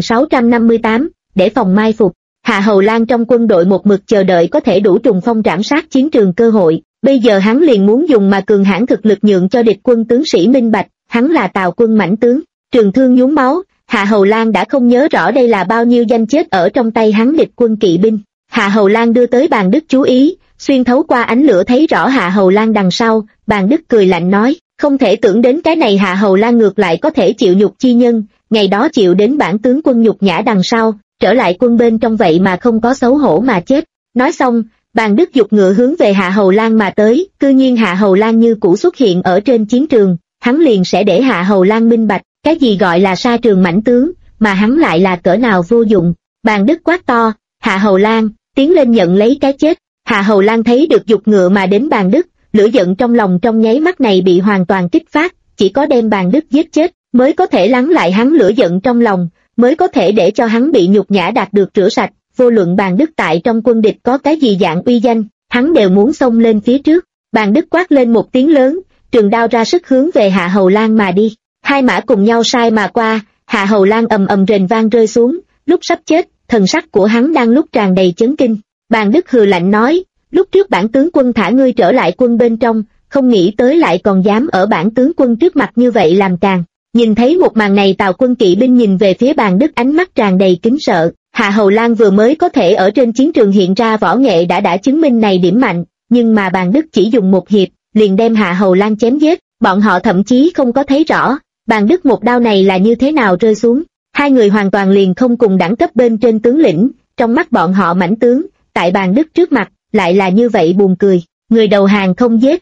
2658, để phòng mai phục, Hạ Hầu Lan trong quân đội một mực chờ đợi có thể đủ trùng phong trảm sát chiến trường cơ hội, bây giờ hắn liền muốn dùng mà cường hãn thực lực nhượng cho địch quân tướng sĩ minh bạch, hắn là Tào quân mãnh tướng, trường thương nhuốm máu, Hạ Hầu Lan đã không nhớ rõ đây là bao nhiêu danh chết ở trong tay hắn địch quân kỵ binh. Hạ Hầu Lan đưa tới Bàn Đức chú ý, xuyên thấu qua ánh lửa thấy rõ Hạ Hầu Lan đằng sau, Bàn Đức cười lạnh nói, không thể tưởng đến cái này Hạ Hầu Lan ngược lại có thể chịu nhục chi nhân, ngày đó chịu đến bản tướng quân nhục nhã đằng sau, trở lại quân bên trong vậy mà không có xấu hổ mà chết. Nói xong, Bàn Đức giục ngựa hướng về Hạ Hầu Lan mà tới, cư nhiên Hạ Hầu Lan như cũ xuất hiện ở trên chiến trường, hắn liền sẽ để Hạ Hầu Lan minh bạch, cái gì gọi là sa trường mãnh tướng, mà hắn lại là cỡ nào vô dụng. Bàn Đức quát to, Hạ Hầu Lan, tiến lên nhận lấy cái chết. Hạ Hầu Lan thấy được giục ngựa mà đến Bàn Đức, lửa giận trong lòng trong nháy mắt này bị hoàn toàn kích phát, chỉ có đem Bàn Đức giết chết, mới có thể lắng lại hắn lửa giận trong lòng, mới có thể để cho hắn bị nhục nhã đạt được rửa sạch, vô luận Bàn Đức tại trong quân địch có cái gì dạng uy danh, hắn đều muốn xông lên phía trước. Bàn Đức quát lên một tiếng lớn, trường đao ra sức hướng về Hạ Hầu Lan mà đi, hai mã cùng nhau sai mà qua, Hạ Hầu Lan ầm ầm rền vang rơi xuống, lúc sắp chết, thần sắc của hắn đang lúc tràn đầy chấn kinh. Bàn Đức hừ lạnh nói, lúc trước bản tướng quân thả ngươi trở lại quân bên trong, không nghĩ tới lại còn dám ở bản tướng quân trước mặt như vậy làm càn. Nhìn thấy một màn này Tào quân kỵ binh nhìn về phía Bàn Đức ánh mắt tràn đầy kính sợ, Hạ Hầu Lan vừa mới có thể ở trên chiến trường hiện ra võ nghệ đã chứng minh này điểm mạnh, nhưng mà Bàn Đức chỉ dùng một hiệp, liền đem Hạ Hầu Lan chém giết, bọn họ thậm chí không có thấy rõ, Bàn Đức một đao này là như thế nào rơi xuống. Hai người hoàn toàn liền không cùng đẳng cấp bên trên tướng lĩnh, trong mắt bọn họ mãnh tướng, tại Bàn Đức trước mặt, lại là như vậy buồn cười, người đầu hàng không giết.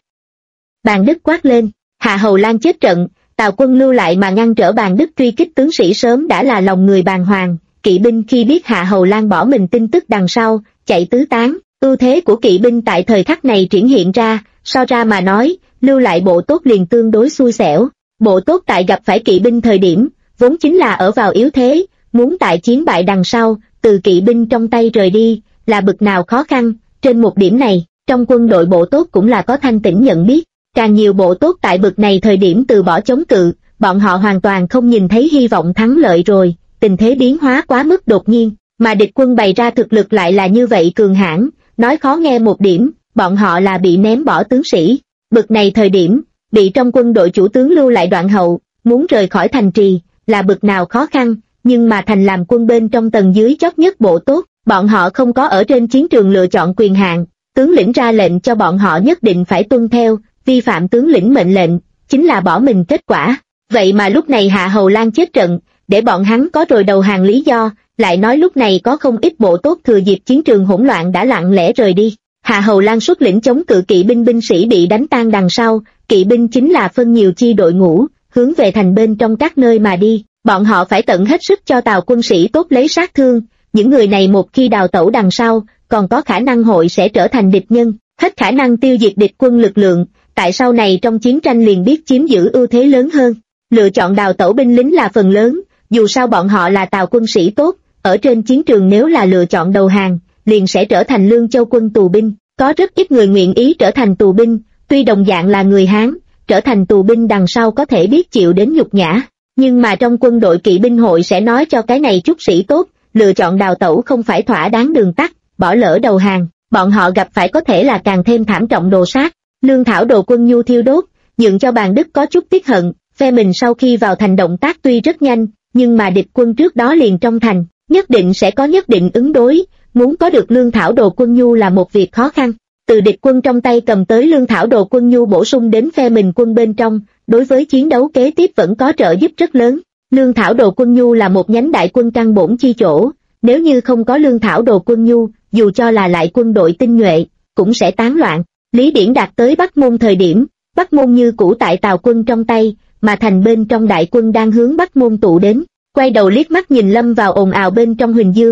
Bàn Đức quát lên, Hạ Hầu Lan chết trận, Tào quân lưu lại mà ngăn trở Bàn Đức truy kích tướng sĩ sớm đã là lòng người bàng hoàng, kỵ binh khi biết Hạ Hầu Lan bỏ mình tin tức đằng sau, chạy tứ tán, ưu thế của kỵ binh tại thời khắc này triển hiện ra, so ra mà nói, lưu lại bộ tốt liền tương đối xui xẻo, bộ tốt tại gặp phải kỵ binh thời điểm, vốn chính là ở vào yếu thế, muốn tại chiến bại đằng sau, từ kỵ binh trong tay rời đi, là bực nào khó khăn, trên một điểm này, trong quân đội bộ tốt cũng là có thanh tỉnh nhận biết, càng nhiều bộ tốt tại bực này thời điểm từ bỏ chống cự, bọn họ hoàn toàn không nhìn thấy hy vọng thắng lợi rồi, tình thế biến hóa quá mức đột nhiên, mà địch quân bày ra thực lực lại là như vậy cường hãn, nói khó nghe một điểm, bọn họ là bị ném bỏ tướng sĩ, bực này thời điểm, bị trong quân đội chủ tướng lưu lại đoạn hậu, muốn rời khỏi thành trì, là bực nào khó khăn, nhưng mà thành làm quân bên trong tầng dưới chót nhất bộ tốt, bọn họ không có ở trên chiến trường lựa chọn quyền hạn, tướng lĩnh ra lệnh cho bọn họ nhất định phải tuân theo, vi phạm tướng lĩnh mệnh lệnh, chính là bỏ mình kết quả. Vậy mà lúc này Hạ Hầu Lan chết trận, để bọn hắn có rồi đầu hàng lý do, lại nói lúc này có không ít bộ tốt thừa dịp chiến trường hỗn loạn đã lặng lẽ rời đi. Hạ Hầu Lan xuất lĩnh chống cự kỵ binh binh sĩ bị đánh tan đằng sau, kỵ binh chính là phân nhiều chi đội ngũ, hướng về thành bên trong các nơi mà đi, bọn họ phải tận hết sức cho Tào quân sĩ tốt lấy sát thương, những người này một khi đào tẩu đằng sau, còn có khả năng hội sẽ trở thành địch nhân, hết khả năng tiêu diệt địch quân lực lượng, tại sau này trong chiến tranh liền biết chiếm giữ ưu thế lớn hơn. Lựa chọn đào tẩu binh lính là phần lớn, dù sao bọn họ là Tào quân sĩ tốt, ở trên chiến trường nếu là lựa chọn đầu hàng, liền sẽ trở thành Lương Châu quân tù binh, có rất ít người nguyện ý trở thành tù binh, tuy đồng dạng là người Hán, trở thành tù binh đằng sau có thể biết chịu đến nhục nhã, nhưng mà trong quân đội kỵ binh hội sẽ nói cho cái này chút sĩ tốt, lựa chọn đào tẩu không phải thỏa đáng đường tắt, bỏ lỡ đầu hàng, bọn họ gặp phải có thể là càng thêm thảm trọng đồ sát. Lương thảo đồ quân nhu thiêu đốt, nhượng cho Bàn Đức có chút tiếc hận, phe mình sau khi vào thành động tác tuy rất nhanh, nhưng mà địch quân trước đó liền trong thành, nhất định sẽ có nhất định ứng đối, muốn có được lương thảo đồ quân nhu là một việc khó khăn. Từ địch quân trong tay cầm tới lương thảo đồ quân nhu bổ sung đến phe mình quân bên trong, đối với chiến đấu kế tiếp vẫn có trợ giúp rất lớn. Lương thảo đồ quân nhu là một nhánh đại quân căn bổn chi chỗ, nếu như không có lương thảo đồ quân nhu, dù cho là lại quân đội tinh nhuệ, cũng sẽ tán loạn. Lý Điển đạt tới Bắc Môn thời điểm, Bắc Môn như cũ tại Tào quân trong tay, mà thành bên trong đại quân đang hướng Bắc Môn tụ đến, quay đầu liếc mắt nhìn lâm vào ồn ào bên trong Huỳnh Dương,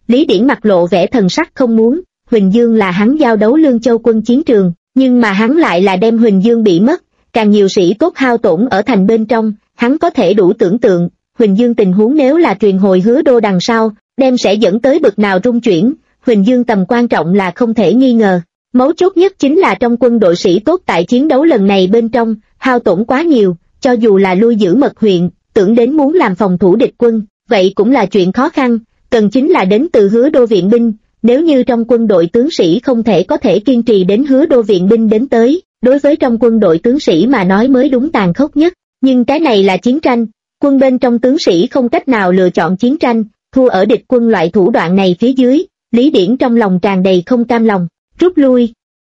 Lý Điển mặt lộ vẻ thần sắc không muốn, Huỳnh Dương là hắn giao đấu Lương Châu quân chiến trường, nhưng mà hắn lại là đem Huỳnh Dương bị mất, càng nhiều sĩ tốt hao tổn ở thành bên trong, hắn có thể đủ tưởng tượng, Huỳnh Dương tình huống nếu là truyền hồi Hứa Đô đằng sau, đem sẽ dẫn tới bực nào rung chuyển, Huỳnh Dương tầm quan trọng là không thể nghi ngờ. Mấu chốt nhất chính là trong quân đội sĩ tốt tại chiến đấu lần này bên trong, hao tổn quá nhiều, cho dù là lui giữ Mật huyện, tưởng đến muốn làm phòng thủ địch quân, vậy cũng là chuyện khó khăn, cần chính là đến từ Hứa Đô viện binh, nếu như trong quân đội tướng sĩ không có thể kiên trì đến Hứa Đô viện binh đến tới, đối với trong quân đội tướng sĩ mà nói mới đúng tàn khốc nhất, nhưng cái này là chiến tranh, quân bên trong tướng sĩ không cách nào lựa chọn chiến tranh, thua ở địch quân loại thủ đoạn này phía dưới, Lý Điển trong lòng tràn đầy không cam lòng, rút lui.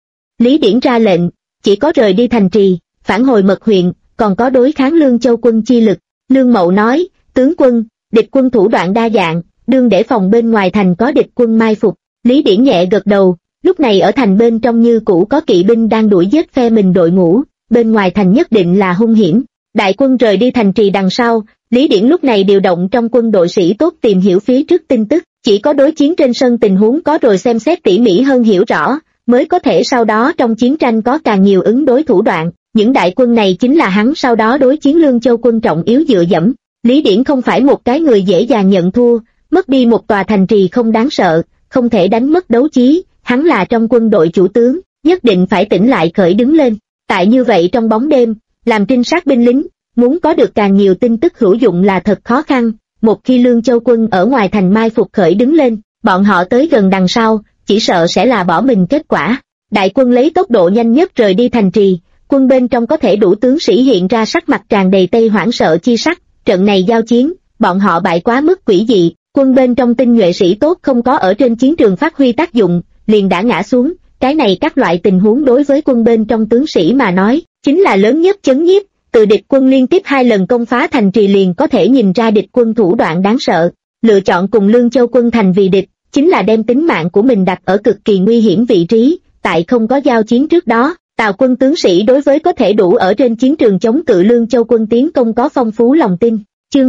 Lý Điển ra lệnh, chỉ có rời đi thành trì, phản hồi Mật huyện, còn có đối kháng Lương Châu quân chi lực. Lương Mậu nói, tướng quân, địch quân thủ đoạn đa dạng, đương để phòng bên ngoài thành có địch quân mai phục. Lý Điển nhẹ gật đầu, lúc này ở thành bên trong như cũ có kỵ binh đang đuổi giết phe mình đội ngũ, bên ngoài thành nhất định là hung hiểm. Đại quân rời đi thành trì đằng sau, Lý Điển lúc này điều động trong quân đội sĩ tốt tìm hiểu phía trước tin tức, chỉ có đối chiến trên sân tình huống có rồi xem xét tỉ mỉ hơn hiểu rõ, mới có thể sau đó trong chiến tranh có càng nhiều ứng đối thủ đoạn. Những đại quân này chính là hắn sau đó đối chiến Lương Châu quân trọng yếu dựa dẫm. Lý Điển không phải một cái người dễ dàng nhận thua, mất đi một tòa thành trì không đáng sợ, không thể đánh mất đấu chí, hắn là trong quân đội chủ tướng, nhất định phải tỉnh lại khởi đứng lên. Tại như vậy trong bóng đêm, làm trinh sát binh lính, muốn có được càng nhiều tin tức hữu dụng là thật khó khăn. Một khi Lương Châu quân ở ngoài thành mai phục khởi đứng lên, bọn họ tới gần đằng sau, chỉ sợ sẽ là bỏ mình kết quả. Đại quân lấy tốc độ nhanh nhất rời đi thành trì, quân bên trong có thể đủ tướng sĩ hiện ra sắc mặt tràn đầy tây hoảng sợ chi sắc, trận này giao chiến, bọn họ bại quá mức quỷ dị, quân bên trong tinh nhuệ sĩ tốt không có ở trên chiến trường phát huy tác dụng, liền đã ngã xuống, cái này các loại tình huống đối với quân bên trong tướng sĩ mà nói, chính là lớn nhất chấn nhiếp, từ địch quân liên tiếp 2 lần công phá thành trì liền có thể nhìn ra địch quân thủ đoạn đáng sợ, lựa chọn cùng Lương Châu quân thành vì địch, chính là đem tính mạng của mình đặt ở cực kỳ nguy hiểm vị trí, tại không có giao chiến trước đó. Tào quân tướng sĩ đối với có thể đủ ở trên chiến trường chống cự Lương Châu quân tiến công có phong phú lòng tin. Chương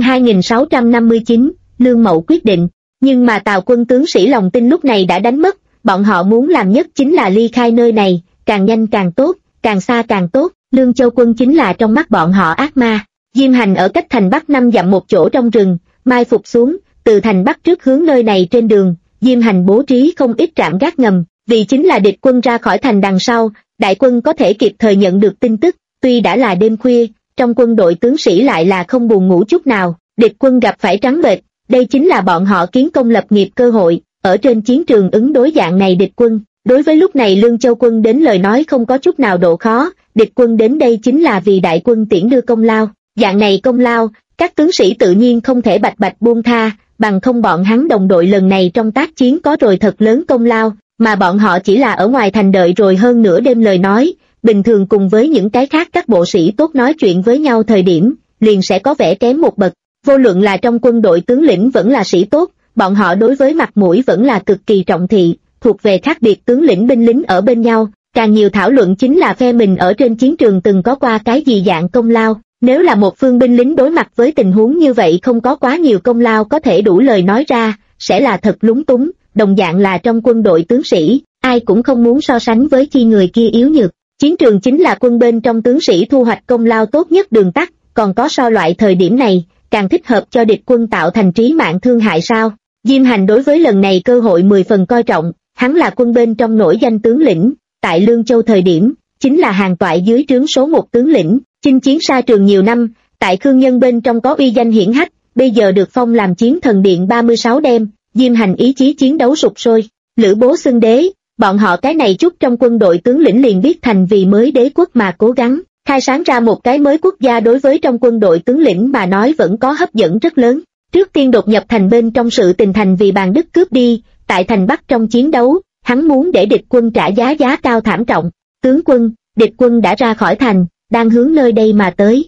2659, Lương Mậu quyết định. Nhưng mà Tào quân tướng sĩ lòng tin lúc này đã đánh mất, bọn họ muốn làm nhất chính là ly khai nơi này, càng nhanh càng tốt, càng xa càng tốt. Lương Châu quân chính là trong mắt bọn họ ác ma. Diêm Hành ở cách thành Bắc 5 dặm một chỗ trong rừng, mai phục xuống, từ thành Bắc trước hướng nơi này trên đường, Diêm Hành bố trí không ít trạm gác ngầm, vì chính là địch quân ra khỏi thành đằng sau, đại quân có thể kịp thời nhận được tin tức. Tuy đã là đêm khuya, trong quân đội tướng sĩ lại là không buồn ngủ chút nào, địch quân gặp phải trắng bệch, đây chính là bọn họ kiến công lập nghiệp cơ hội, ở trên chiến trường ứng đối dạng này địch quân. Đối với lúc này Lương Châu quân đến lời nói không có chút nào độ khó, địch quân đến đây chính là vì đại quân tiễn đưa công lao, dạng này công lao, các tướng sĩ tự nhiên không thể bạch bạch buông tha, bằng không bọn hắn đồng đội lần này trong tác chiến có rồi thật lớn công lao, mà bọn họ chỉ là ở ngoài thành đợi rồi hơn nửa đêm lời nói, bình thường cùng với những cái khác các bộ sĩ tốt nói chuyện với nhau thời điểm, liền sẽ có vẻ kém một bậc, vô luận là trong quân đội tướng lĩnh vẫn là sĩ tốt, bọn họ đối với mặt mũi vẫn là cực kỳ trọng thị, thuộc về khác biệt tướng lĩnh binh lính ở bên nhau, càng nhiều thảo luận chính là phe mình ở trên chiến trường từng có qua cái gì dạng công lao, nếu là một phương binh lính đối mặt với tình huống như vậy không có quá nhiều công lao có thể đủ lời nói ra, sẽ là thật lúng túng. Đồng dạng là trong quân đội tướng sĩ, ai cũng không muốn so sánh với khi người kia yếu nhược. Chiến trường chính là quân bên trong tướng sĩ thu hoạch công lao tốt nhất đường tắt, còn có so loại thời điểm này, càng thích hợp cho địch quân tạo thành trí mạng thương hại sao. Diêm Hành đối với lần này cơ hội 10 phần coi trọng, hắn là quân bên trong nổi danh tướng lĩnh, tại Lương Châu thời điểm, chính là hàng toại dưới trướng số 1 tướng lĩnh, chinh chiến xa trường nhiều năm, tại Khương Nhân bên trong có uy danh hiển hách, bây giờ được phong làm chiến thần điện 36 đêm. Diêm Hành ý chí chiến đấu sục sôi, lữ bố xưng đế, bọn họ cái này chút trong quân đội tướng lĩnh liền biết thành vì mới đế quốc mà cố gắng, khai sáng ra một cái mới quốc gia đối với trong quân đội tướng lĩnh mà nói vẫn có hấp dẫn rất lớn. Trước tiên đột nhập thành bên trong sự tình thành vì Bàn Đức cướp đi, tại thành Bắc trong chiến đấu, hắn muốn để địch quân trả giá cao thảm trọng. Tướng quân, địch quân đã ra khỏi thành, đang hướng nơi đây mà tới.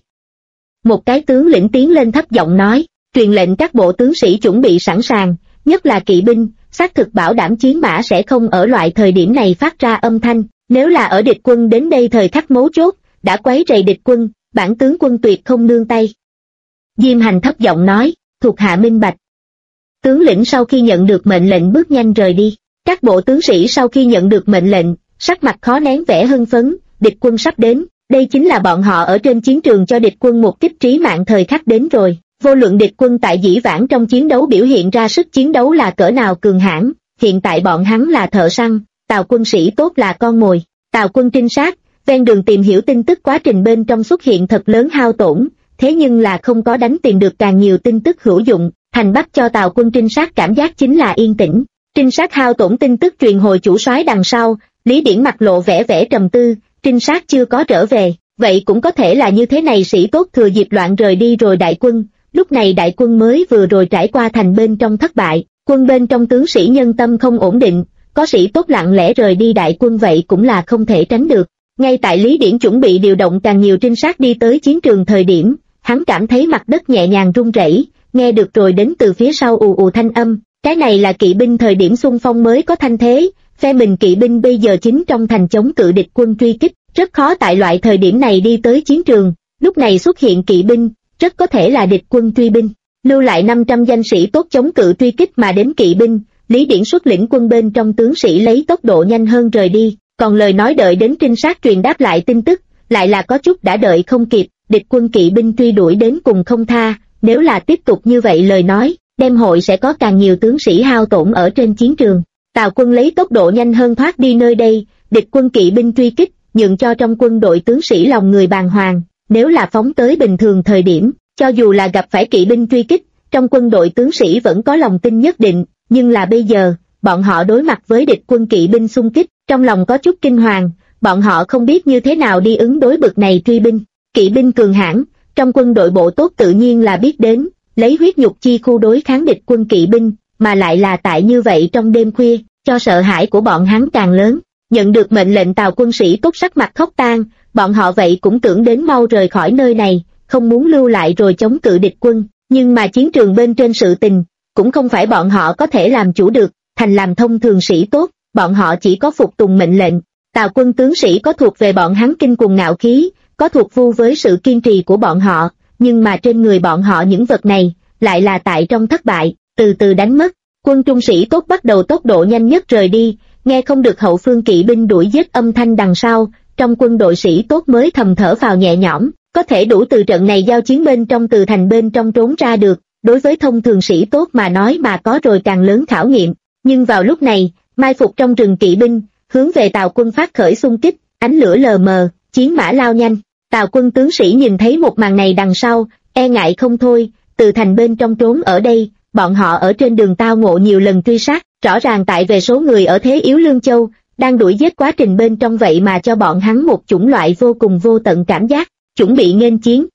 Một cái tướng lĩnh tiến lên thấp giọng nói, truyền lệnh các bộ tướng sĩ chuẩn bị sẵn sàng. Nhất là kỵ binh, xác thực bảo đảm chiến mã sẽ không ở loại thời điểm này phát ra âm thanh, nếu là ở địch quân đến đây thời khắc mấu chốt, đã quấy rầy địch quân, bản tướng quân tuyệt không nương tay. Diêm Hành thấp giọng nói, thuộc hạ minh bạch. Tướng lĩnh sau khi nhận được mệnh lệnh bước nhanh rời đi. Các bộ tướng sĩ sau khi nhận được mệnh lệnh, sắc mặt khó nén vẻ hưng phấn, địch quân sắp đến, đây chính là bọn họ ở trên chiến trường cho địch quân một kích trí mạng thời khắc đến rồi. Vô luận địch quân tại dĩ vãng trong chiến đấu biểu hiện ra sức chiến đấu là cỡ nào cường hãn, hiện tại bọn hắn là thợ săn, Tào quân sĩ tốt là con mồi. Tào quân trinh sát, ven đường tìm hiểu tin tức quá trình bên trong xuất hiện thật lớn hao tổn, thế nhưng là không có đánh tìm được càng nhiều tin tức hữu dụng, thành bắt cho Tào quân trinh sát cảm giác chính là yên tĩnh. Trinh sát hao tổn tin tức truyền hồi chủ soái đằng sau, Lý Điển mặt lộ vẻ trầm tư, trinh sát chưa có trở về, vậy cũng có thể là như thế này sĩ tốt thừa dịp loạn rời đi rồi đại quân, lúc này đại quân mới vừa rồi trải qua thành bên trong thất bại, quân bên trong tướng sĩ nhân tâm không ổn định, có sĩ tốt lặng lẽ rời đi đại quân vậy cũng là không thể tránh được. Ngay tại Lý Điển chuẩn bị điều động càng nhiều trinh sát đi tới chiến trường thời điểm, hắn cảm thấy mặt đất nhẹ nhàng rung rẩy, nghe được rồi đến từ phía sau ù ù thanh âm, cái này là kỵ binh thời điểm xung phong mới có thanh thế, phe mình kỵ binh bây giờ chính trong thành chống cự địch quân truy kích, rất khó tại loại thời điểm này đi tới chiến trường, lúc này xuất hiện kỵ binh, rất có thể là địch quân truy binh, lưu lại 500 danh sĩ tốt chống cự truy kích mà đến kỵ binh, Lý Điển xuất lĩnh quân bên trong tướng sĩ lấy tốc độ nhanh hơn rời đi, còn lời nói đợi đến trinh sát truyền đáp lại tin tức, lại là có chút đã đợi không kịp, địch quân kỵ binh truy đuổi đến cùng không tha, nếu là tiếp tục như vậy lời nói, đêm hội sẽ có càng nhiều tướng sĩ hao tổn ở trên chiến trường. Tào quân lấy tốc độ nhanh hơn thoát đi nơi đây, địch quân kỵ binh truy kích, nhượng cho trong quân đội tướng sĩ lòng người bàng hoàng, nếu là phóng tới bình thường thời điểm, cho dù là gặp phải kỵ binh truy kích, trong quân đội tướng sĩ vẫn có lòng tin nhất định, nhưng là bây giờ, bọn họ đối mặt với địch quân kỵ binh xung kích, trong lòng có chút kinh hoàng, bọn họ không biết như thế nào đi ứng đối bực này truy binh. Kỵ binh cường hãn, trong quân đội bộ tốt tự nhiên là biết đến, lấy huyết nhục chi khu đối kháng địch quân kỵ binh, mà lại là tại như vậy trong đêm khuya, cho sợ hãi của bọn hắn càng lớn. Nhận được mệnh lệnh Tào quân sĩ tốt sắc mặt khóc tang, bọn họ vậy cũng tưởng đến mau rời khỏi nơi này, không muốn lưu lại rồi chống cự địch quân, nhưng mà chiến trường bên trên sự tình, cũng không phải bọn họ có thể làm chủ được, thành làm thông thường sĩ tốt, bọn họ chỉ có phục tùng mệnh lệnh. Tào quân tướng sĩ có thuộc về bọn hắn kinh cùng ngạo khí, có thuộc vu với sự kiên trì của bọn họ, nhưng mà trên người bọn họ những vật này, lại là tại trong thất bại, từ từ đánh mất. Quân trung sĩ tốt bắt đầu tốc độ nhanh nhất rời đi, nghe không được hậu phương kỵ binh đuổi giết âm thanh đằng sau, trong quân đội sĩ tốt mới thầm thở phào nhẹ nhõm, có thể đủ từ trận này giao chiến bên trong từ thành bên trong trốn ra được, đối với thông thường sĩ tốt mà nói mà có rồi càng lớn khảo nghiệm. Nhưng vào lúc này, mai phục trong rừng kỵ binh, hướng về Tào quân phát khởi xung kích, ánh lửa lờ mờ, chiến mã lao nhanh. Tào quân tướng sĩ nhìn thấy một màn này đằng sau, e ngại không thôi, từ thành bên trong trốn ở đây, bọn họ ở trên đường tao ngộ nhiều lần truy sát, rõ ràng tại về số người ở thế yếu Lương Châu, đang đuổi giết quá trình bên trong vậy mà cho bọn hắn một chủng loại vô cùng vô tận cảm giác, chuẩn bị nghênh chiến.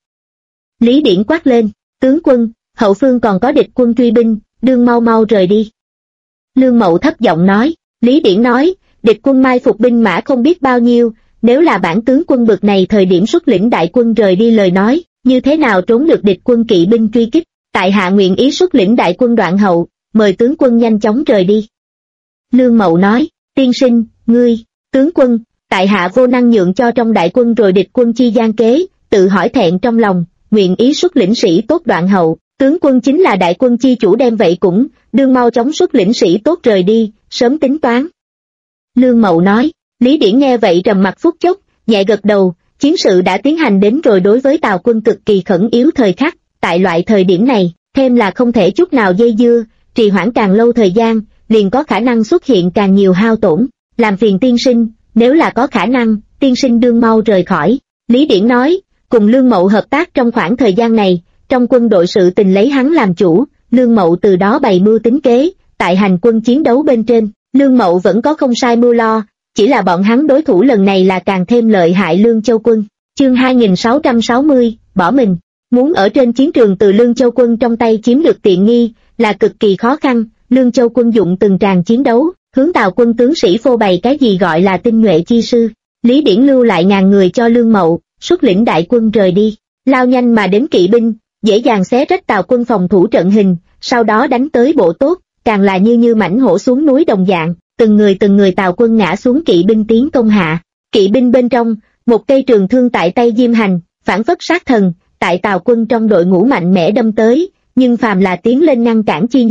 Lý Điển quát lên, tướng quân, hậu phương còn có địch quân truy binh, đương mau mau rời đi. Lương Mậu thấp giọng nói, Lý Điển nói, địch quân mai phục binh mã không biết bao nhiêu, nếu là bản tướng quân bực này thời điểm xuất lĩnh đại quân rời đi lời nói, như thế nào trốn được địch quân kỵ binh truy kích, tại hạ nguyện ý xuất lĩnh đại quân đoạn hậu, mời tướng quân nhanh chóng rời đi. Lương Mậu nói, tiên sinh, ngươi, tướng quân, tại hạ vô năng nhượng cho trong đại quân rồi địch quân chi gian kế, tự hỏi thẹn trong lòng, nguyện ý xuất lĩnh sĩ tốt đoạn hậu, tướng quân chính là đại quân chi chủ đem vậy cũng, đương mau chóng xuất lĩnh sĩ tốt rời đi, sớm tính toán. Lương Mậu nói, Lý Điển nghe vậy trầm mặt phút chốc, nhẹ gật đầu, chiến sự đã tiến hành đến rồi đối với Tào quân cực kỳ khẩn yếu thời khắc, tại loại thời điểm này, thêm là không thể chút nào dây dưa, trì hoãn càng lâu thời gian, liền có khả năng xuất hiện càng nhiều hao tổn, làm phiền tiên sinh, nếu là có khả năng, tiên sinh đương mau rời khỏi. Lý Điển nói, cùng Lương Mậu hợp tác trong khoảng thời gian này, trong quân đội sự tình lấy hắn làm chủ, Lương Mậu từ đó bày mưu tính kế, tại hành quân chiến đấu bên trên, Lương Mậu vẫn có không sai mưu lo, chỉ là bọn hắn đối thủ lần này là càng thêm lợi hại Lương Châu quân. Chương 2660, bỏ mình. Muốn ở trên chiến trường từ Lương Châu quân trong tay chiếm được tiện nghi, là cực kỳ khó khăn, Lương Châu quân dụng từng tràng chiến đấu, hướng Tào quân tướng sĩ phô bày cái gì gọi là tinh nhuệ chi sư. Lý Điển lưu lại ngàn người cho Lương Mậu, xuất lĩnh đại quân rời đi, lao nhanh mà đến kỵ binh, dễ dàng xé rách Tào quân phòng thủ trận hình, sau đó đánh tới bộ tốt, càng là như mãnh hổ xuống núi đồng dạng, từng người Tào quân ngã xuống kỵ binh tiến công hạ. Kỵ binh bên trong, một cây trường thương tại tay Diêm Hành, phản phất sát thần, tại Tào quân trong đội ngũ mạnh mẽ đâm tới, nhưng phàm là tiến lên ngăn cản chi nhân,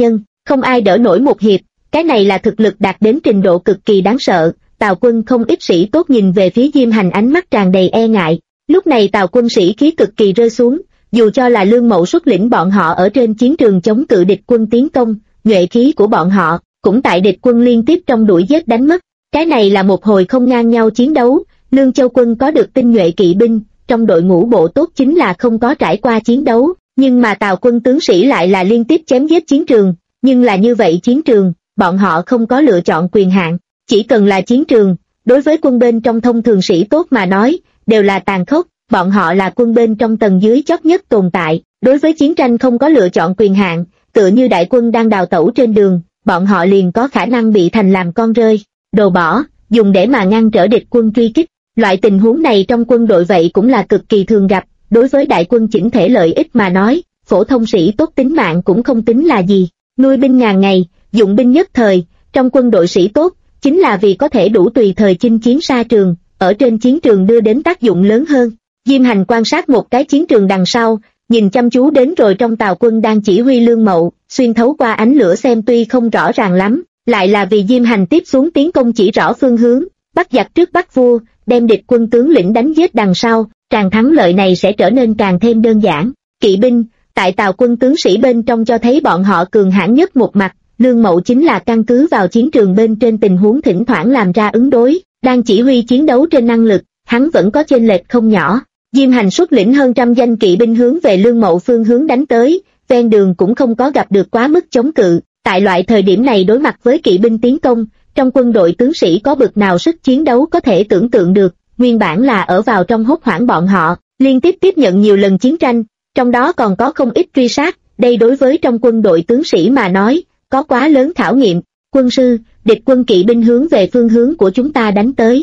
không ai đỡ nổi một hiệp, cái này là thực lực đạt đến trình độ cực kỳ đáng sợ. Tào quân không ít sĩ tốt nhìn về phía Diêm Hành ánh mắt tràn đầy e ngại. Lúc này Tào quân sĩ khí cực kỳ rơi xuống, dù cho là Lương Mậu xuất lĩnh bọn họ ở trên chiến trường chống cự địch quân tiến công, nhuệ khí của bọn họ cũng tại địch quân liên tiếp trong đuổi giết đánh mất. Cái này là một hồi không ngang nhau chiến đấu. Lương Châu quân có được tinh nhuệ kỵ binh, trong đội ngũ bộ tốt chính là không có trải qua chiến đấu, nhưng mà Tào quân tướng sĩ lại là liên tiếp chém giết chiến trường. Nhưng là như vậy chiến trường, bọn họ không có lựa chọn quyền hạn. Chỉ cần là chiến trường, đối với quân bên trong thông thường sĩ tốt mà nói, đều là tàn khốc. Bọn họ là quân bên trong tầng dưới chót nhất tồn tại, đối với chiến tranh không có lựa chọn quyền hạn, tựa như đại quân đang đào tẩu trên đường, bọn họ liền có khả năng bị thành làm con rơi, đồ bỏ, dùng để mà ngăn trở địch quân truy kích. Loại tình huống này trong quân đội vậy cũng là cực kỳ thường gặp. Đối với đại quân chỉnh thể lợi ích mà nói, phổ thông sĩ tốt tính mạng cũng không tính là gì. Nuôi binh ngàn ngày, dụng binh nhất thời, trong quân đội sĩ tốt, chính là vì có thể đủ tùy thời chinh chiến xa trường, ở trên chiến trường đưa đến tác dụng lớn hơn. Diêm Hành quan sát một cái chiến trường đằng sau, nhìn chăm chú đến rồi trong Tào quân đang chỉ huy Lương Mậu, xuyên thấu qua ánh lửa xem tuy không rõ ràng lắm, lại là vì Diêm Hành tiếp xuống tiến công chỉ rõ phương hướng, bắt giặc trước bắt vua, đem địch quân tướng lĩnh đánh giết đằng sau, tràng thắng lợi này sẽ trở nên càng thêm đơn giản. Kỵ binh, tại Tào quân tướng sĩ bên trong cho thấy bọn họ cường hãn nhất một mặt, Lương Mậu chính là căn cứ vào chiến trường bên trên tình huống thỉnh thoảng làm ra ứng đối, đang chỉ huy chiến đấu trên năng lực, hắn vẫn có chênh lệch không nhỏ. Diêm Hành xuất lĩnh hơn trăm danh kỵ binh hướng về Lương Mậu phương hướng đánh tới, ven đường cũng không có gặp được quá mức chống cự. Tại loại thời điểm này đối mặt với kỵ binh tiến công, trong quân đội tướng sĩ có bực nào sức chiến đấu có thể tưởng tượng được. Nguyên bản là ở vào trong hốt hoảng bọn họ, liên tiếp tiếp nhận nhiều lần chiến tranh, trong đó còn có không ít truy sát. Đây đối với trong quân đội tướng sĩ mà nói, có quá lớn khảo nghiệm. Quân sư, địch quân kỵ binh hướng về phương hướng của chúng ta đánh tới.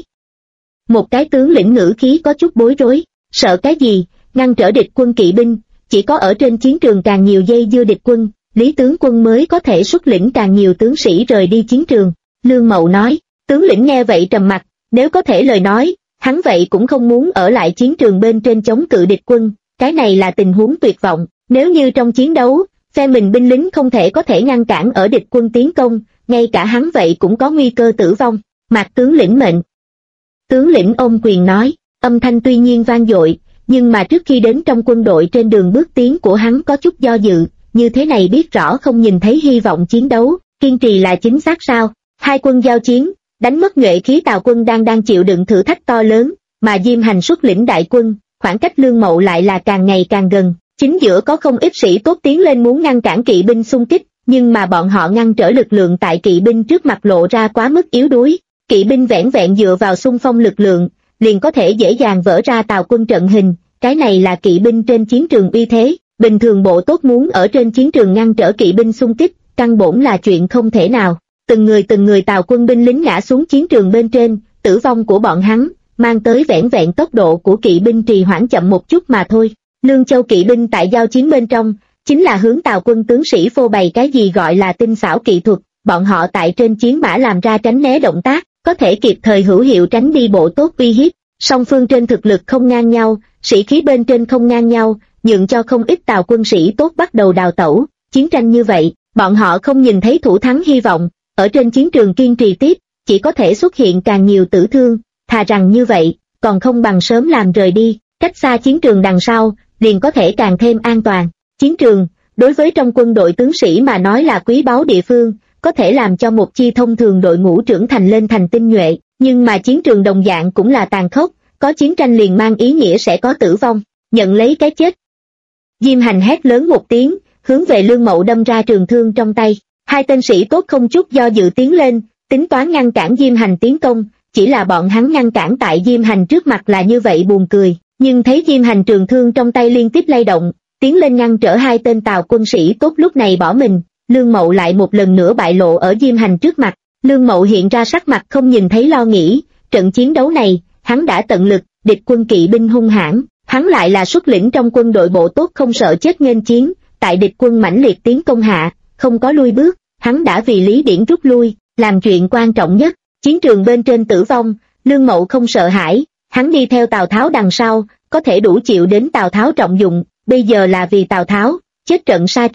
Một cái tướng lĩnh ngữ khí có chút bối rối. Sợ cái gì, ngăn trở địch quân kỵ binh, chỉ có ở trên chiến trường càng nhiều dây dưa địch quân, Lý tướng quân mới có thể xuất lĩnh càng nhiều tướng sĩ rời đi chiến trường. Lương Mậu nói, tướng lĩnh nghe vậy trầm mặt, nếu có thể lời nói, hắn vậy cũng không muốn ở lại chiến trường bên trên chống cự địch quân, cái này là tình huống tuyệt vọng. Nếu như trong chiến đấu, phe mình binh lính không thể có thể ngăn cản ở địch quân tiến công, ngay cả hắn vậy cũng có nguy cơ tử vong. Mạc tướng lĩnh mệnh. Tướng lĩnh ôm quyền nói, âm thanh tuy nhiên vang dội, nhưng mà trước khi đến trong quân đội trên đường bước tiến của hắn có chút do dự, như thế này biết rõ không nhìn thấy hy vọng chiến đấu, kiên trì là chính xác sao? Hai quân giao chiến, đánh mất nhuệ khí Tào quân đang chịu đựng thử thách to lớn, mà Diêm Hành xuất lĩnh đại quân, khoảng cách Lương Mậu lại là càng ngày càng gần. Chính giữa có không ít sĩ tốt tiến lên muốn ngăn cản kỵ binh xung kích, nhưng mà bọn họ ngăn trở lực lượng tại kỵ binh trước mặt lộ ra quá mức yếu đuối. Kỵ binh vẻn vẹn dựa vào xung phong lực lượng, liền có thể dễ dàng vỡ ra Tào quân trận hình, cái này là kỵ binh trên chiến trường uy thế. Bình thường bộ tốt muốn ở trên chiến trường ngăn trở kỵ binh xung kích, căn bổn là chuyện không thể nào. Từng người Tào quân binh lính ngã xuống chiến trường bên trên, tử vong của bọn hắn, mang tới vẻn vẹn tốc độ của kỵ binh trì hoãn chậm một chút mà thôi. Lương Châu kỵ binh tại giao chiến bên trong, chính là hướng Tào quân tướng sĩ phô bày cái gì gọi là tinh xảo kỹ thuật, bọn họ tại trên chiến mã làm ra tránh né động tác, có thể kịp thời hữu hiệu tránh đi bộ tốt uy hiếp. Song phương trên thực lực không ngang nhau, sĩ khí bên trên không ngang nhau, nhượng cho không ít Tào quân sĩ tốt bắt đầu đào tẩu. Chiến tranh như vậy, bọn họ không nhìn thấy thủ thắng hy vọng, ở trên chiến trường kiên trì tiếp, chỉ có thể xuất hiện càng nhiều tử thương, thà rằng như vậy, còn không bằng sớm làm rời đi, cách xa chiến trường đằng sau, liền có thể càng thêm an toàn. Chiến trường, đối với trong quân đội tướng sĩ mà nói là quý báu địa phương, có thể làm cho một chi thông thường đội ngũ trưởng thành lên thành tinh nhuệ, nhưng mà chiến trường đồng dạng cũng là tàn khốc, có chiến tranh liền mang ý nghĩa sẽ có tử vong, nhận lấy cái chết. Diêm Hành hét lớn một tiếng, hướng về Lương Mậu đâm ra trường thương trong tay. Hai tên sĩ tốt không chút do dự tiến lên, tính toán ngăn cản Diêm Hành tiến công, chỉ là bọn hắn ngăn cản tại Diêm Hành trước mặt là như vậy buồn cười, nhưng thấy Diêm Hành trường thương trong tay liên tiếp lay động, tiến lên ngăn trở hai tên Tào quân sĩ tốt lúc này bỏ mình, Lương Mậu lại một lần nữa bại lộ ở Diêm Hành trước mặt. Lương Mậu hiện ra sắc mặt không nhìn thấy lo nghĩ, trận chiến đấu này, hắn đã tận lực, địch quân kỵ binh hung hãn, hắn lại là xuất lĩnh trong quân đội bộ tốt không sợ chết nghênh chiến, tại địch quân mãnh liệt tiến công hạ, không có lui bước, hắn đã vì Lý Điển rút lui, làm chuyện quan trọng nhất. Chiến trường bên trên tử vong, Lương Mậu không sợ hãi, hắn đi theo Tào Tháo đằng sau, có thể đủ chịu đến Tào Tháo trọng dụng, bây giờ là vì Tào Tháo, chết trận xa trường,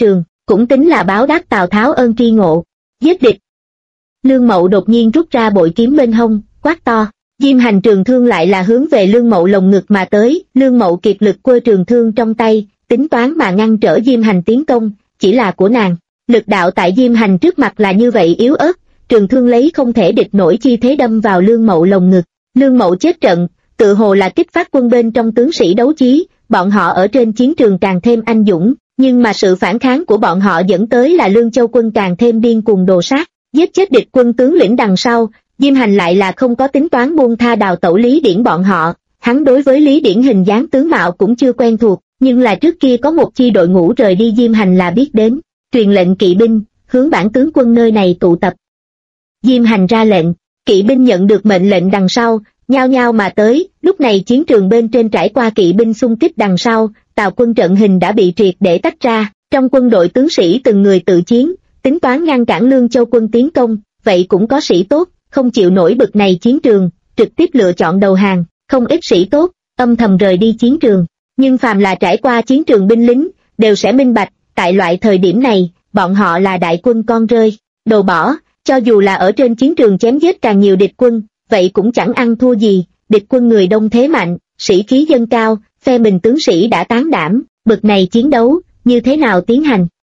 cũng tính là báo đáp Tào Tháo ơn tri ngộ. Giết địch. Lương Mậu đột nhiên rút ra bội kiếm bên hông, quát to. Diêm Hành trường thương lại là hướng về Lương Mậu lồng ngực mà tới. Lương Mậu kiệt lực quơ trường thương trong tay, tính toán mà ngăn trở Diêm Hành tiến công, chỉ là của nàng. Lực đạo tại Diêm Hành trước mặt là như vậy yếu ớt, trường thương lấy không thể địch nổi chi thế đâm vào Lương Mậu lồng ngực. Lương Mậu chết trận, tự hồ là kích phát quân bên trong tướng sĩ đấu chí, bọn họ ở trên chiến trường càng thêm anh dũng, nhưng mà sự phản kháng của bọn họ dẫn tới là Lương Châu quân càng thêm điên cuồng đồ sát, giết chết địch quân tướng lĩnh đằng sau. Diêm Hành lại là không có tính toán buông tha đào tẩu Lý Điển bọn họ, hắn đối với Lý Điển hình dáng tướng mạo cũng chưa quen thuộc, nhưng là trước kia có một chi đội ngũ rời đi Diêm Hành là biết đến, truyền lệnh kỵ binh, hướng bản tướng quân nơi này tụ tập. Diêm Hành ra lệnh, kỵ binh nhận được mệnh lệnh đằng sau, nhao nhao mà tới. Lúc này chiến trường bên trên trải qua kỵ binh xung kích đằng sau, Tào quân trận hình đã bị triệt để tách ra, trong quân đội tướng sĩ từng người tự chiến, tính toán ngăn cản Lương Châu quân tiến công, vậy cũng có sĩ tốt, không chịu nổi bực này chiến trường, trực tiếp lựa chọn đầu hàng, không ít sĩ tốt, âm thầm rời đi chiến trường. Nhưng phàm là trải qua chiến trường binh lính, đều sẽ minh bạch, tại loại thời điểm này, bọn họ là đại quân con rơi, đồ bỏ, cho dù là ở trên chiến trường chém giết càng nhiều địch quân, vậy cũng chẳng ăn thua gì, địch quân người đông thế mạnh, sĩ khí dâng cao, phe mình tướng sĩ đã tán đảm, bực này chiến đấu, như thế nào tiến hành,